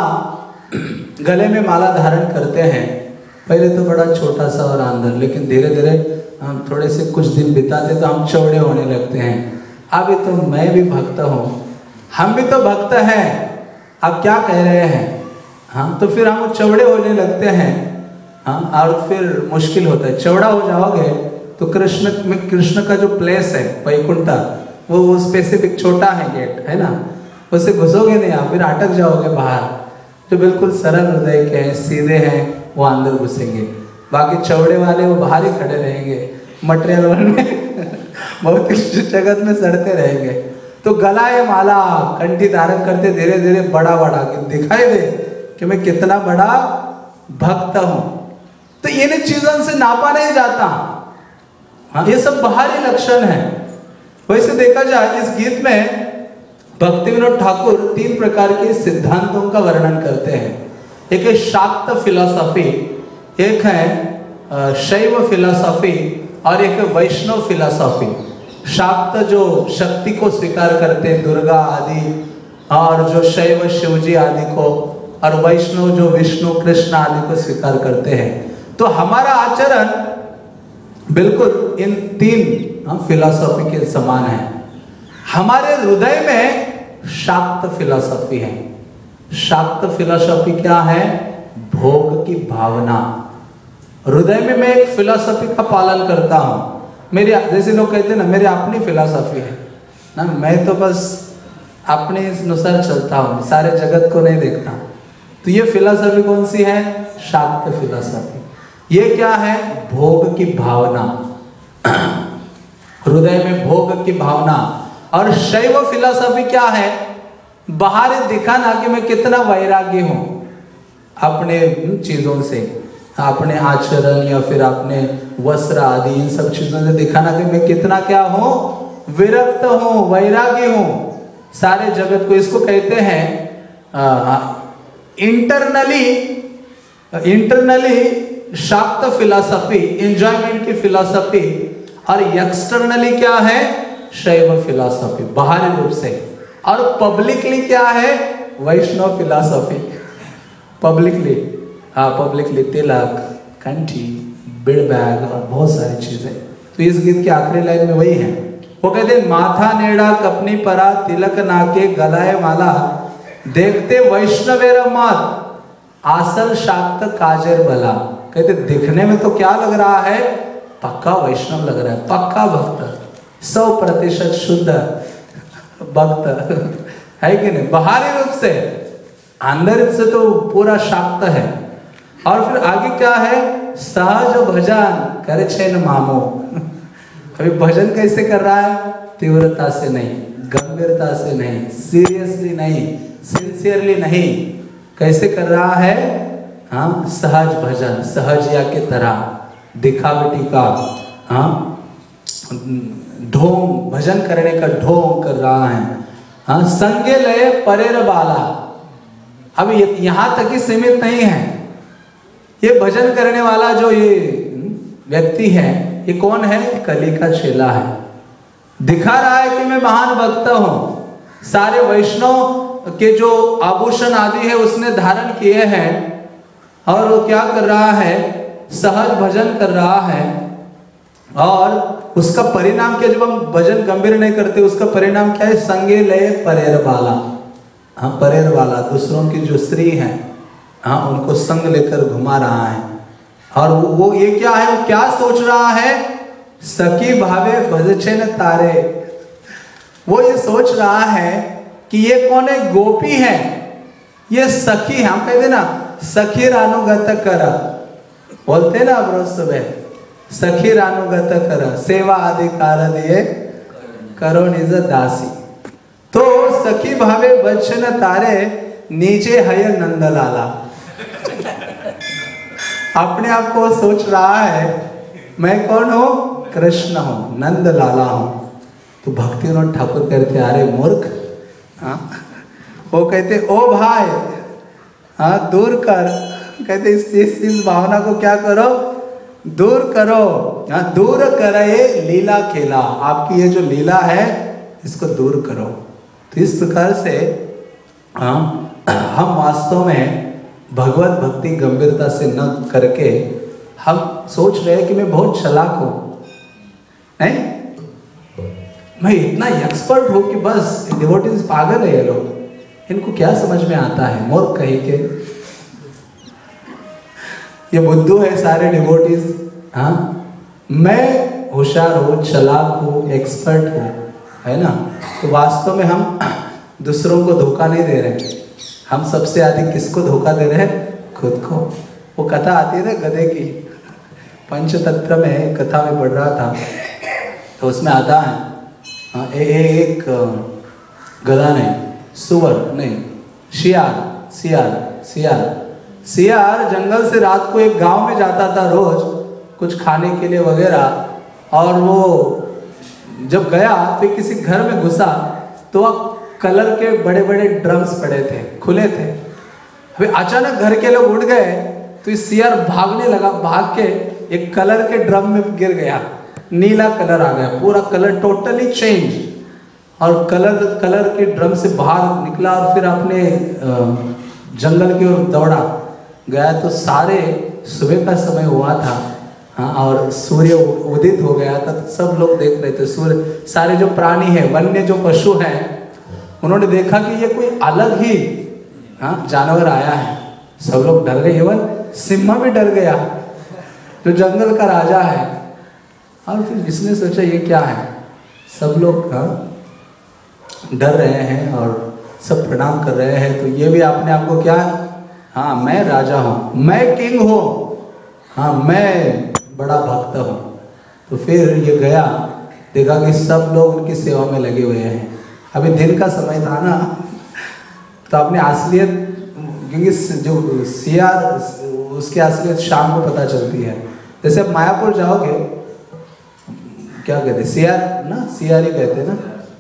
A: गले में माला धारण करते हैं। पहले तो बड़ा छोटा सा और अंदर, लेकिन धीरे धीरे हम थोड़े से कुछ दिन बिताते तो हम चौड़े होने लगते हैं। अभी तो मैं भी भक्त हूँ, हम भी तो भक्त हैं, आप क्या कह रहे हैं। हाँ, तो फिर हम चौड़े होने लगते हैं। हाँ, और फिर मुश्किल होता है। चौड़ा हो जाओगे तो कृष्ण में, कृष्ण का जो प्लेस है वैकुंठा, वो वो स्पेसिफिक छोटा है गेट, है ना, उससे घुसोगे नहीं आप, फिर अटक जाओगे बाहर। जो बिल्कुल सरल हृदय के हैं, सीधे हैं, वो अंदर घुसेंगे, बाकी चौड़े वाले वो बाहर ही खड़े रहेंगे, मटेरियल वर्ल्ड में भौतिक जगत में सड़ते रहेंगे। तो गलाए माला, कंठी धारण करते धीरे धीरे बड़ा बड़ा कि दिखाई दे कि मैं कितना बड़ा भक्त हूं। तो इन चीजों से नापा नहीं जाता। हाँ, ये सब बाहरी लक्षण है। वैसे देखा जाए इस गीत में भक्ति विनोद ठाकुर तीन प्रकार के सिद्धांतों का वर्णन करते हैं। एक है शाक्त फिलॉसफी, एक है शैव फिलॉसफी, और एक है वैष्णव फिलॉसफी। शाक्त जो शक्ति को स्वीकार करते हैं, दुर्गा आदि, और जो शैव शिवजी आदि को, और वैष्णव जो विष्णु कृष्ण आदि को स्वीकार करते हैं। तो हमारा आचरण बिल्कुल इन तीन फिलॉसफी के समान है। हमारे हृदय में शाक्त फिलॉसफी है। शाक्त फिलॉसफी क्या है? भोग की भावना। हृदय में मैं एक फिलॉसफी का पालन करता हूं। मेरी, जैसे लोग कहते हैं ना, मेरी अपनी फिलॉसफी है ना, मैं तो बस अपने अनुसार चलता हूं, सारे जगत को नहीं देखता। तो ये फिलॉसफी कौन सी है? शाक्त फिलॉसफी। ये क्या है? भोग की भावना, हृदय में भोग की भावना। और शैव फिलॉसफी क्या है? बाहर दिखाना कि मैं कितना वैरागी हूं अपने चीजों से, अपने आचरण या फिर अपने वस्त्र आदि इन सब चीजों से दिखाना कि मैं कितना क्या हूं, विरक्त हूं, वैरागी हूं सारे जगत को। इसको कहते हैं internally internally Shakta philosophy, enjoyment की फिलॉसफी। और एक्सटर्नली क्या है? शैव फिलॉसफी, बाहरी रूप से। और पब्लिकली क्या है? वैष्णव फिलॉसफी। पब्लिकली, हाँ पब्लिकली तिलक, कंठी, बिड़ बैग और बहुत सारी चीजें। तो इस गीत की आखिरी लाइन में वही है। वो कहते हैं माथा नेड़ा कपनी परा तिलक नाके गलाए माला देखते वैष्णवेर मात आसल शाक्त काजेर बला। कहते दिखने में तो क्या लग रहा है? पक्का वैष्णव लग रहा है, पक्का भक्त, सौ प्रतिशत शुद्ध भक्त है कि नहीं? बाहरी रूप से, अंदर से तो पूरा शाक्त है। और फिर आगे क्या है? सहज भजन करे छेन मामो। अभी भजन कैसे कर रहा है? तीव्रता से नहीं, गंभीरता से नहीं, सीरियसली नहीं, सिंसियरली नहीं। कैसे कर रहा है? हाँ, सहज भजन, सहजिया की तरह, दिखावटी का, हाँ ढोंग, भजन करने का ढोंग कर रहा है। हाँ, संगे लय परेर बाला। अब यहां तक ही सीमित नहीं है। ये भजन करने वाला जो ये व्यक्ति है, ये कौन है? कली का चेला है। दिखा रहा है कि मैं महान भक्त हूं, सारे वैष्णव के जो आभूषण आदि है उसने धारण किए हैं। और वो क्या कर रहा है? सहज भजन कर रहा है। और उसका परिणाम क्या? जब हम भजन गंभीर नहीं करते, उसका परिणाम क्या है? संगे लय परेर वाला। हाँ, परेर वाला, दूसरों की जो स्त्री है, हाँ उनको संग लेकर घुमा रहा है। और वो, वो ये क्या है? वो क्या सोच रहा है? सखी भावे भजछेन तारे। वो ये सोच रहा है कि ये कौन है? गोपी है, ये सखी है। हम कहते ना सखी रानुगत कर, बोलते ना अब रोज सुबह, सखी रानुगत कर सेवा आदि कार्य दिए करो निज दासी। तो सखी भावे बचन तारे नीचे हय नंदलाला। अपने आप को सोच रहा है मैं कौन हूं? कृष्ण हूं, नंद लाला हूं। तो भक्ति विनोद ठाकुर कहते अरे मूर्ख, हाँ वो कहते ओ भाई, हाँ दूर कर। कहते इस, इस, इस भावना को क्या करो? दूर करो। हाँ, दूर करे लीला खेला। आपकी ये जो लीला है इसको दूर करो। तो इस प्रकार से हाँ हम वास्तव में भगवत भक्ति गंभीरता से न करके हम सोच रहे हैं कि मैं बहुत चालाक हूं। नहीं, मैं इतना एक्सपर्ट हूं कि बस डिवोटीज पागल है ये लोग, इनको क्या समझ में आता है? मूर्ख कहीं के, ये बुद्धू है सारे डिवोटीज। हाँ, मैं होशियार हूं, चालाक हूं, एक्सपर्ट हूं, है ना? तो वास्तव में हम दूसरों को धोखा नहीं दे रहे, हम सबसे अधिक किसको धोखा दे रहे हैं? खुद को। वो कथा आती है ना गधे की, पंचतंत्र में कथा में पढ़ रहा था, तो उसमें आता है हाँ, ए, ए, एक गधा नहीं, सुअर नहीं, शियार सियार सियार सियार जंगल से रात को एक गांव में जाता था रोज कुछ खाने के लिए वगैरह। और वो जब गया तो किसी घर में घुसा तो वह कलर के बड़े बड़े ड्रम्स पड़े थे, खुले थे। अभी अचानक घर के लोग उठ गए तो इस सियार भागने लगा, भाग के एक कलर के ड्रम में गिर गया, नीला कलर आ गया, पूरा कलर टोटली चेंज। और कलर कलर के ड्रम से बाहर निकला और फिर अपने जंगल की ओर दौड़ा गया। तो सारे सुबह का समय हुआ था
C: हाँ, और सूर्य उदित हो गया था तो सब लोग देख रहे थे। सूर्य, सारे जो प्राणी हैं, वन्य जो पशु हैं, उन्होंने देखा कि ये कोई अलग ही हाँ जानवर आया है। सब लोग डर गए, इवन सिम्हा भी डर गया जो जंगल का राजा है। और फिर इसने सोचा ये क्या है, सब लोग हाँ डर रहे हैं और सब प्रणाम कर रहे हैं, तो ये भी अपने आप को क्या, हाँ मैं राजा हूँ, मैं किंग हूँ, हाँ मैं बड़ा भक्त हूँ। तो फिर ये गया, देखा कि सब लोग उनकी सेवा में लगे हुए हैं। अभी दिन का समय था ना, तो अपनी असलियत, क्योंकि जो सियार उसकी असलियत शाम को पता चलती है। जैसे आप मायापुर जाओगे, क्या कहते, सियार ना, सियार ही कहते हैं ना।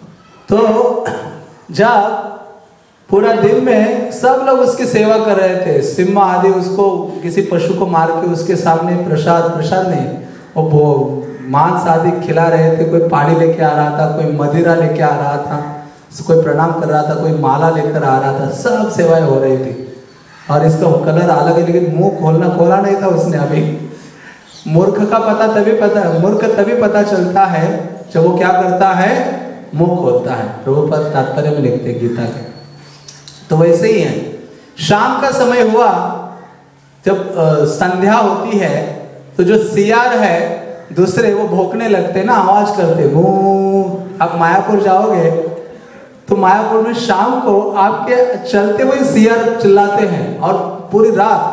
C: तो जब पूरा दिन में सब लोग उसकी सेवा कर रहे थे, सिम्हा आदि उसको किसी पशु को मार के उसके सामने प्रसाद प्रसाद नहीं वो मांस आदि खिला रहे थे। कोई पानी लेके आ रहा था, कोई मदिरा लेके आ रहा था, कोई प्रणाम कर रहा था, कोई माला लेकर आ रहा था, सब सेवाएं हो रही थी। और इसका कलर अलग है, लेकिन मुंह खोलना खोला नहीं था उसने अभी। मूर्ख का पता तभी पता मूर्ख तभी पता चलता है जब वो क्या करता है, मुंह खोलता है। प्रभुपाद तात्पर्य में लिखते गीता के। तो वैसे ही है, शाम का समय हुआ, जब आ, संध्या होती है, तो जो सियार है दूसरे वो भौंकने लगते ना, आवाज करते मुंह। आप मायापुर जाओगे तो मायापुर में शाम को आपके चलते हुए सियार चिल्लाते हैं, और पूरी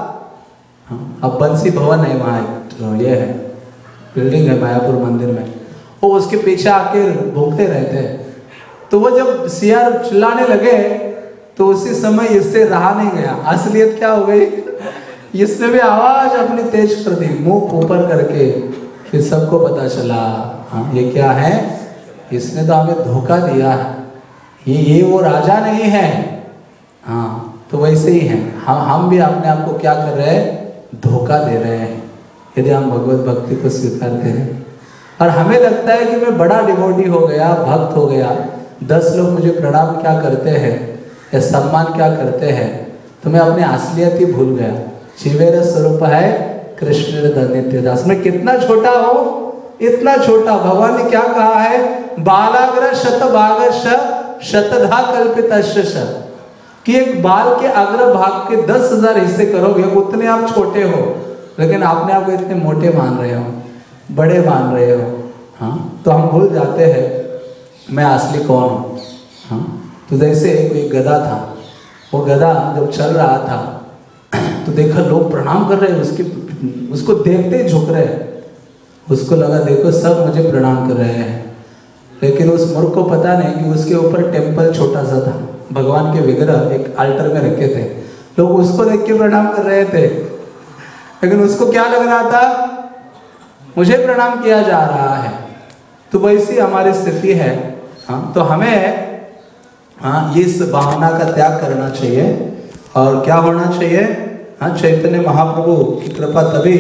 C: रात। अब बंसी भवन है वहाँ, तो ये है बिल्डिंग है मायापुर मंदिर में, वो उसके पीछे आके भौंकते रहते हैं। तो वो जब सियार चिल्लाने लगे तो उसी समय इससे रहा नहीं गया। असलियत क्या हो गई, इसने भी आवाज अपनी तेज कर दी, मुंह ऊपर करके। फिर सबको पता चला, हाँ ये क्या है, इसने तो हमें धोखा दिया है, ये ये वो राजा नहीं है। हाँ, तो वैसे ही है, हम हम भी अपने आप को क्या कर रहे हैं, धोखा दे रहे हैं, यदि हम भगवत भक्ति को स्वीकारते हैं। और हमें लगता है कि मैं बड़ा डिवोटी हो गया, भक्त हो गया, दस लोग मुझे प्रणाम क्या करते हैं या सम्मान क्या करते हैं, तो मैं अपनी असलियत ही भूल गया। शिवेर स्वरूप है कृष्ण नित्य दास। मैं कितना छोटा हूँ, इतना छोटा। भगवान ने क्या कहा है, बालाग्र शतभागश शतधा कल्पित कि एक बाल के अग्र भाग के दस हजार हिस्से करोगे, उतने आप छोटे हो, लेकिन आपने आपको इतने मोटे मान रहे हो, बड़े मान रहे हो। हाँ, तो हम भूल जाते हैं मैं असली कौन हूँ। हाँ, तो जैसे कोई गधा था, वो गधा जब चल रहा था तो देखा लोग प्रणाम कर रहे हैं, उसके उसको देखते ही झुक रहे हैं। उसको लगा देखो सब मुझे प्रणाम कर रहे हैं, लेकिन उस मूर्ख को पता नहीं कि उसके ऊपर टेम्पल छोटा सा था, भगवान के विग्रह एक अल्टर में रखे थे। लोग उसको देख के प्रणाम कर रहे थे, लेकिन उसको क्या लग रहा था, मुझे प्रणाम किया जा रहा है। तो वैसी हमारी स्थिति है। हाँ, तो हमें हाँ इस भावना का त्याग करना चाहिए। और क्या होना चाहिए, हाँ चैतन्य महाप्रभु की कृपा तभी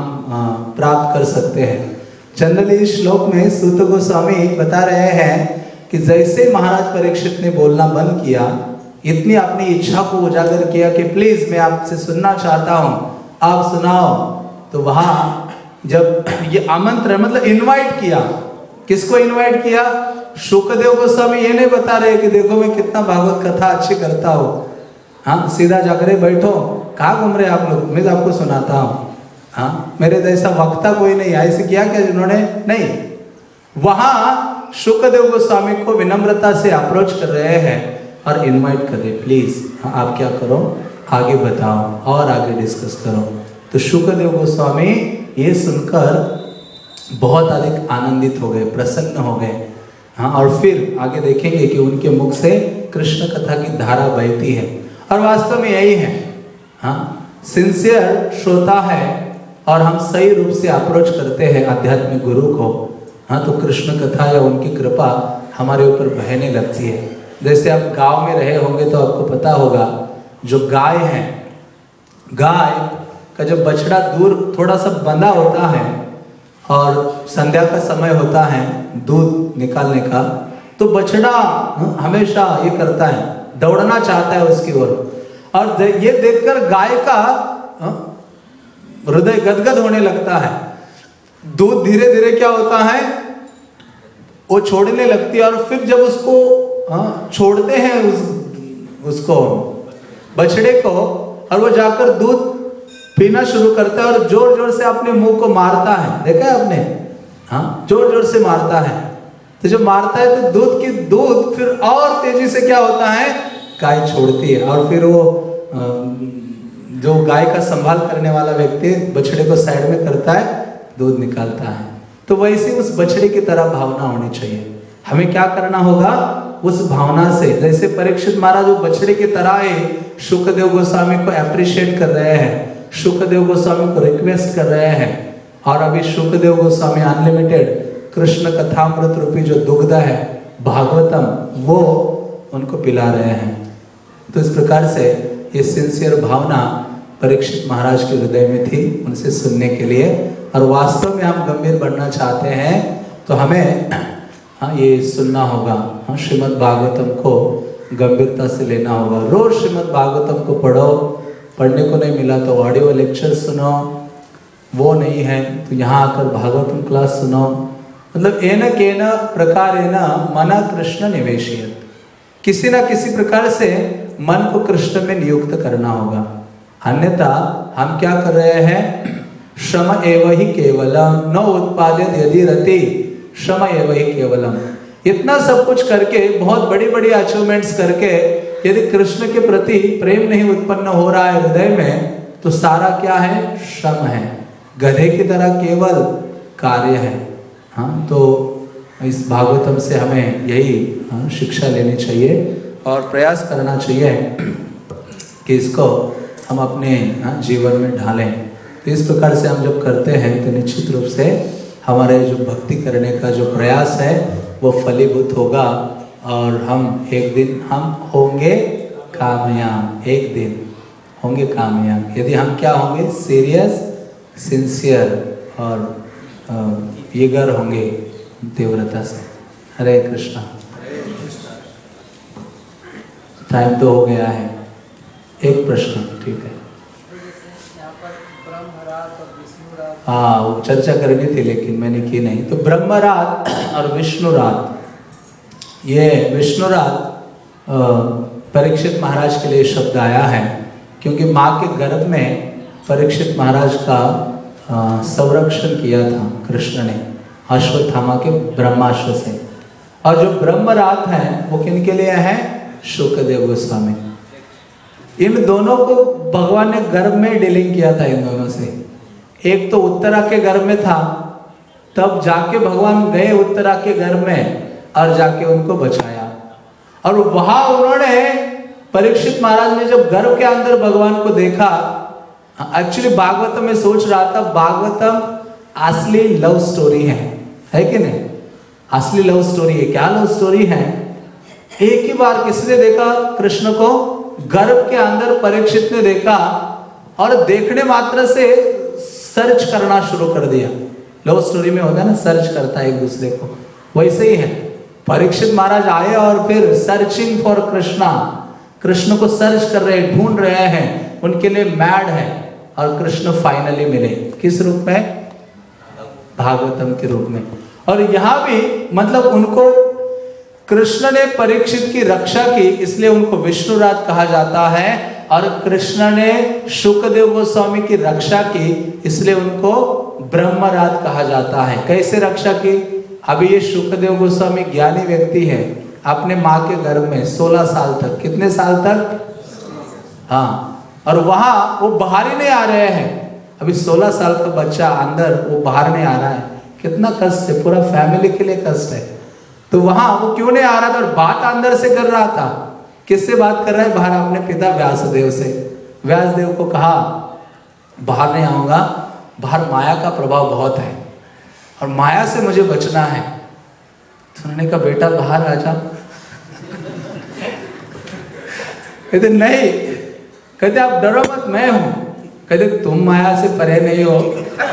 C: हम प्राप्त कर सकते हैं। जनरली इस श्लोक में सूत गोस्वामी बता रहे हैं कि जैसे महाराज परीक्षित ने बोलना बंद किया, इतनी अपनी इच्छा को उजागर किया कि प्लीज मैं आपसे सुनना चाहता हूँ, आप सुनाओ। तो वहाँ जब ये आमंत्रण मतलब इनवाइट किया, किसको इनवाइट किया, शुकदेव गोस्वामी ये नहीं बता रहे कि देखो मैं कितना भागवत कथा अच्छी करता हूँ। हाँ, सीधा जाकर बैठो, कहाँ घूम रहे आप लोग, मैं आपको सुनाता हूँ। हाँ, मेरे जैसा वक्ता कोई नहीं, ऐसे किया क्या जिन्होंने, नहीं। वहाँ शुकदेव गोस्वामी को विनम्रता से अप्रोच कर रहे हैं और इनवाइट कर रहे, प्लीज हाँ, आप क्या करो, आगे बताओ और आगे डिस्कस करो। तो शुकदेव गोस्वामी ये सुनकर बहुत अधिक आनंदित हो गए, प्रसन्न हो गए। हाँ, और फिर आगे देखेंगे कि उनके मुख से कृष्ण कथा की धारा बहती है। और वास्तव में यही है, हाँ सिंसियर श्रोता है और हम सही रूप से अप्रोच करते हैं आध्यात्मिक गुरु को, हाँ तो कृष्ण कथा या उनकी कृपा हमारे ऊपर बहने लगती है। जैसे आप गांव में रहे होंगे तो आपको पता होगा, जो गाय है, गाय का जब बछड़ा दूर थोड़ा सा बंधा होता है और संध्या का समय होता है दूध निकालने का, तो बछड़ा हमेशा ये करता है, दौड़ना चाहता है उसकी ओर। और ये देखकर गाय का हृदय गदगद होने लगता है। दूध धीरे धीरे क्या होता है, वो छोड़ने लगती है, और फिर जब उसको हाँ, छोड़ते हैं उस उसको बछड़े को, और वो जाकर दूध पीना शुरू करता है और जोर जोर से अपने मुंह को मारता है। देखा है आपने? हाँ, जोर जोर से मारता है। तो जब मारता है तो दूध की दूध फिर और तेजी से क्या होता है, गाय छोड़ती है, और फिर वो जो गाय का संभाल करने वाला व्यक्ति बछड़े को साइड में करता है, दूध निकालता है। तो वैसे उस बछड़े की तरह भावना होनी चाहिए। हमें क्या करना होगा, उस भावना से, जैसे परीक्षित महाराज वो बछड़े की तरह ही शुकदेव गोस्वामी को अप्रिशिएट कर रहे हैं, शुकदेव गोस्वामी को रिक्वेस्ट कर रहे हैं, और अभी शुकदेव गोस्वामी अनलिमिटेड कृष्ण कथामृत रूपी जो दुग्ध है भागवतम, वो उनको पिला रहे हैं। तो इस प्रकार से ये सिंसियर भावना परीक्षित महाराज के हृदय में थी उनसे सुनने के लिए। और वास्तव में हम गंभीर बनना चाहते हैं तो हमें हाँ ये सुनना होगा, हाँ श्रीमद् भागवतम को गंभीरता से लेना होगा। रोज श्रीमद् भागवतम को पढ़ो, पढ़ने को नहीं मिला तो ऑडियो लेक्चर सुनो, वो नहीं है तो यहाँ आकर भागवतम क्लास सुनो। मतलब एन केन प्रकार मन कृष्ण निवेशियत, किसी ना किसी प्रकार से मन को कृष्ण में नियुक्त करना होगा, अन्यथा हम क्या कर रहे हैं, श्रम एव ही केवलम न उत्पादित यदि रति, श्रम एव ही केवलम। इतना सब कुछ करके, बहुत बड़ी बड़ी अचीवमेंट्स करके, यदि कृष्ण के प्रति प्रेम नहीं उत्पन्न हो रहा है हृदय में, तो सारा क्या है, श्रम है, गधे की तरह केवल कार्य है। हाँ, तो इस भागवतम से हमें यही हाँ, शिक्षा लेनी चाहिए और प्रयास करना चाहिए कि इसको हम अपने हाँ, जीवन में ढालें। तो इस प्रकार से हम जब करते हैं तो निश्चित रूप से हमारे जो भक्ति करने का जो प्रयास है वो फलीभूत होगा, और हम एक दिन हम होंगे कामयाब, एक दिन होंगे कामयाब। यदि हम क्या होंगे, सीरियस, सिंसियर और ईगर होंगे तीव्रता से। हरे कृष्णा। टाइम तो हो गया है, एक प्रश्न, ठीक है। हाँ, वो चर्चा करनी थी लेकिन मैंने की नहीं। तो ब्रह्मरात और विष्णुरात, ये विष्णुरात परीक्षित महाराज के लिए शब्द आया है क्योंकि माँ के गर्भ में परीक्षित महाराज का संरक्षण किया था कृष्ण ने अश्वत्थामा के ब्रह्मास्त्र से। और जो ब्रह्मरात है वो किन के लिए है, शुकदेव गोस्वामी। इन दोनों को भगवान ने गर्भ में डीलिंग किया था, इन दोनों से। एक तो उत्तरा के गर्भ में था, तब जाके भगवान गए उत्तरा के गर्भ में और जाके उनको बचाया। और वहां उन्होंने, परीक्षित महाराज ने जब गर्भ के अंदर भगवान को देखा, एक्चुअली भागवतम में सोच रहा था भागवतम असली लव स्टोरी है, है कि नहीं? असली लव स्टोरी है। क्या लव स्टोरी है? एक ही बार किसने देखा कृष्ण को, गर्भ के अंदर परीक्षित ने देखा, और देखने मात्र से सर्च करना शुरू कर दिया। लव स्टोरी में होता है ना, सर्च करता है एक दूसरे को, वैसे ही है। परीक्षित महाराज आए और फिर सर्चिंग फॉर कृष्णा, कृष्ण को सर्च कर रहे, ढूंढ रहे हैं, उनके लिए मैड है, और कृष्ण फाइनली मिले। किस रूप में? भागवतम के रूप में। और यहां भी मतलब उनको कृष्ण ने परीक्षित की रक्षा की, इसलिए उनको विष्णुरात कहा जाता है। और कृष्ण ने शुकदेव गोस्वामी की रक्षा की, इसलिए उनको ब्रह्मरात कहा जाता है। कैसे रक्षा की? अभी ये शुकदेव गोस्वामी ज्ञानी व्यक्ति है, अपने माँ के गर्भ में सोलह साल तक, कितने साल तक? हाँ, और वहां वो बाहर ही नहीं आ रहे हैं। अभी सोलह साल का बच्चा अंदर, वो बाहर नहीं आ रहा है, कितना कष्ट है, पूरा फैमिली के लिए कष्ट है। तो वहां वो क्यों नहीं आ रहा था? और बात अंदर से कर रहा था। किससे बात कर रहा है? बाहर अपने पिता व्यासदेव से। व्यासदेव को कहा बाहर नहीं आऊंगा, बाहर माया का प्रभाव बहुत है और माया से मुझे बचना है। तो उन्होंने कहा बेटा बाहर आ जा। कहते नहीं, कहते आप डरो मत, मैं हूं। कहते तुम माया से परे नहीं हो।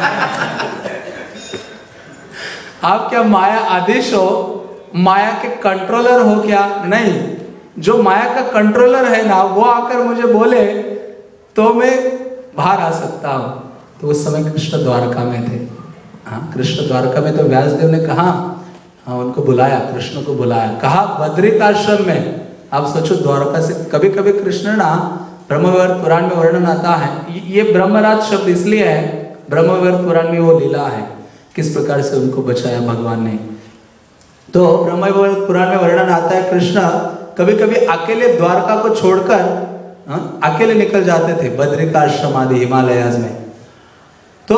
C: आप क्या माया आदेश हो? माया के कंट्रोलर हो क्या? नहीं, जो माया का कंट्रोलर है ना, वो आकर मुझे बोले तो मैं बाहर आ सकता हूं। तो उस समय कृष्ण द्वारका में थे। हाँ, कृष्ण द्वारका में तो व्यासदेव ने कहा, हाँ, उनको बुलाया, कृष्ण को बुलाया, कहा बद्रिकाश्रम में। आप सोचो द्वारका से कभी कभी कृष्ण ना, ब्रह्मवैवर्त पुराण में वर्णन आता है, ये ब्रह्मराज शब्द इसलिए है, ब्रह्मवैवर्त पुराण में वो लीला है किस प्रकार से उनको बचाया भगवान ने। तो ब्रह्मवैवर्त पुराण में वर्णन आता है, कृष्ण कभी कभी अकेले द्वारका को छोड़कर हाँ, अकेले निकल जाते थे बद्रिकाश्रम आदि हिमालयाज में। तो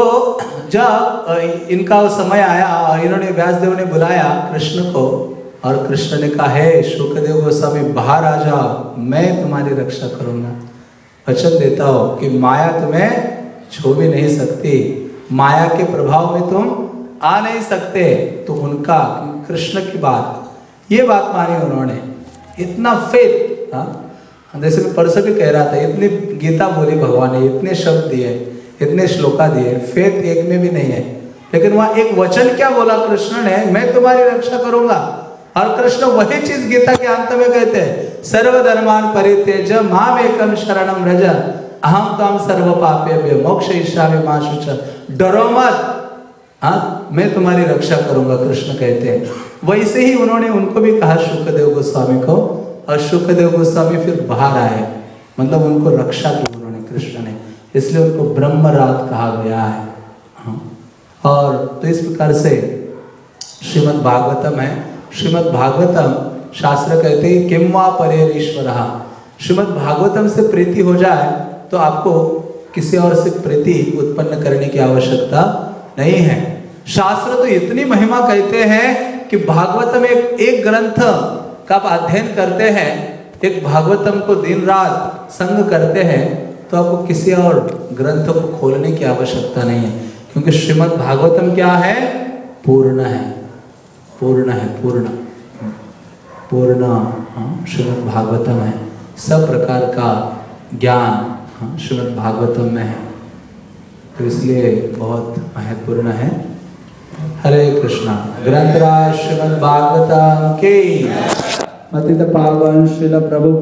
C: जब इनका समय आया, इन्होंने व्यासदेव ने बुलाया कृष्ण को, और कृष्ण ने कहा, हे शुकदेव गोस्वामी बाहर आ जाओ, मैं तुम्हारी रक्षा करूंगा, वचन देता हूं कि माया तुम्हें छू भी नहीं सकती, माया के प्रभाव में तुम आ नहीं सकते। तो उनका कृष्ण की बात, ये बात मानी उन्होंने, इतना फेथ, हाँ, जैसे मैं परसों भी कह रहा था, इतनी गीता बोली भगवान ने, इतने शब्द दिए, इतने श्लोका दिए, फेथ एक में भी नहीं है, लेकिन वहां एक वचन क्या बोला कृष्ण ने, मैं तुम्हारी रक्षा करूंगा। और कृष्ण वही चीज गीता के अंत में कहते हैं, सर्वधर्मान परित्यज्य माम एकम शरणम व्रज अहम त्वां सर्व पापेभ्यो मोक्षयिष्यामि मा शुचः। डरो मत, हाँ, मैं तुम्हारी रक्षा करूंगा, कृष्ण कहते हैं। वैसे ही उन्होंने उनको भी कहा शुकदेव गोस्वामी को, और शुकदेव गोस्वामी फिर बाहर आए, मतलब उनको रक्षा की उन्होंने कृष्ण ने, इसलिए उनको ब्रह्मराज कहा गया है। हाँ। और तो इस प्रकार से श्रीमद् भागवतम है। श्रीमद् भागवतम शास्त्र कहते हैं किम वा परेर ईश्वरः, श्रीमद् भागवतम से प्रीति हो जाए तो आपको किसी और से प्रीति उत्पन्न करने की आवश्यकता नहीं है। शास्त्र तो इतनी महिमा कहते हैं कि भागवतम एक एक ग्रंथ का आप अध्ययन करते हैं, एक भागवतम को दिन रात संग करते हैं, तो आपको किसी और ग्रंथ को खोलने की आवश्यकता नहीं है, क्योंकि श्रीमद् भागवतम क्या है, पूर्ण है, पूर्ण है, पूर्ण पूर्ण हाँ, श्रीमद् भागवतम है। सब प्रकार का ज्ञान हाँ, श्रीमद् भागवतम में है, तो इसलिए बहुत महत्वपूर्ण है। हरे कृष्णा। ग्रंथराज श्रीमद् भागवतम की पतित पावन श्रील प्रभु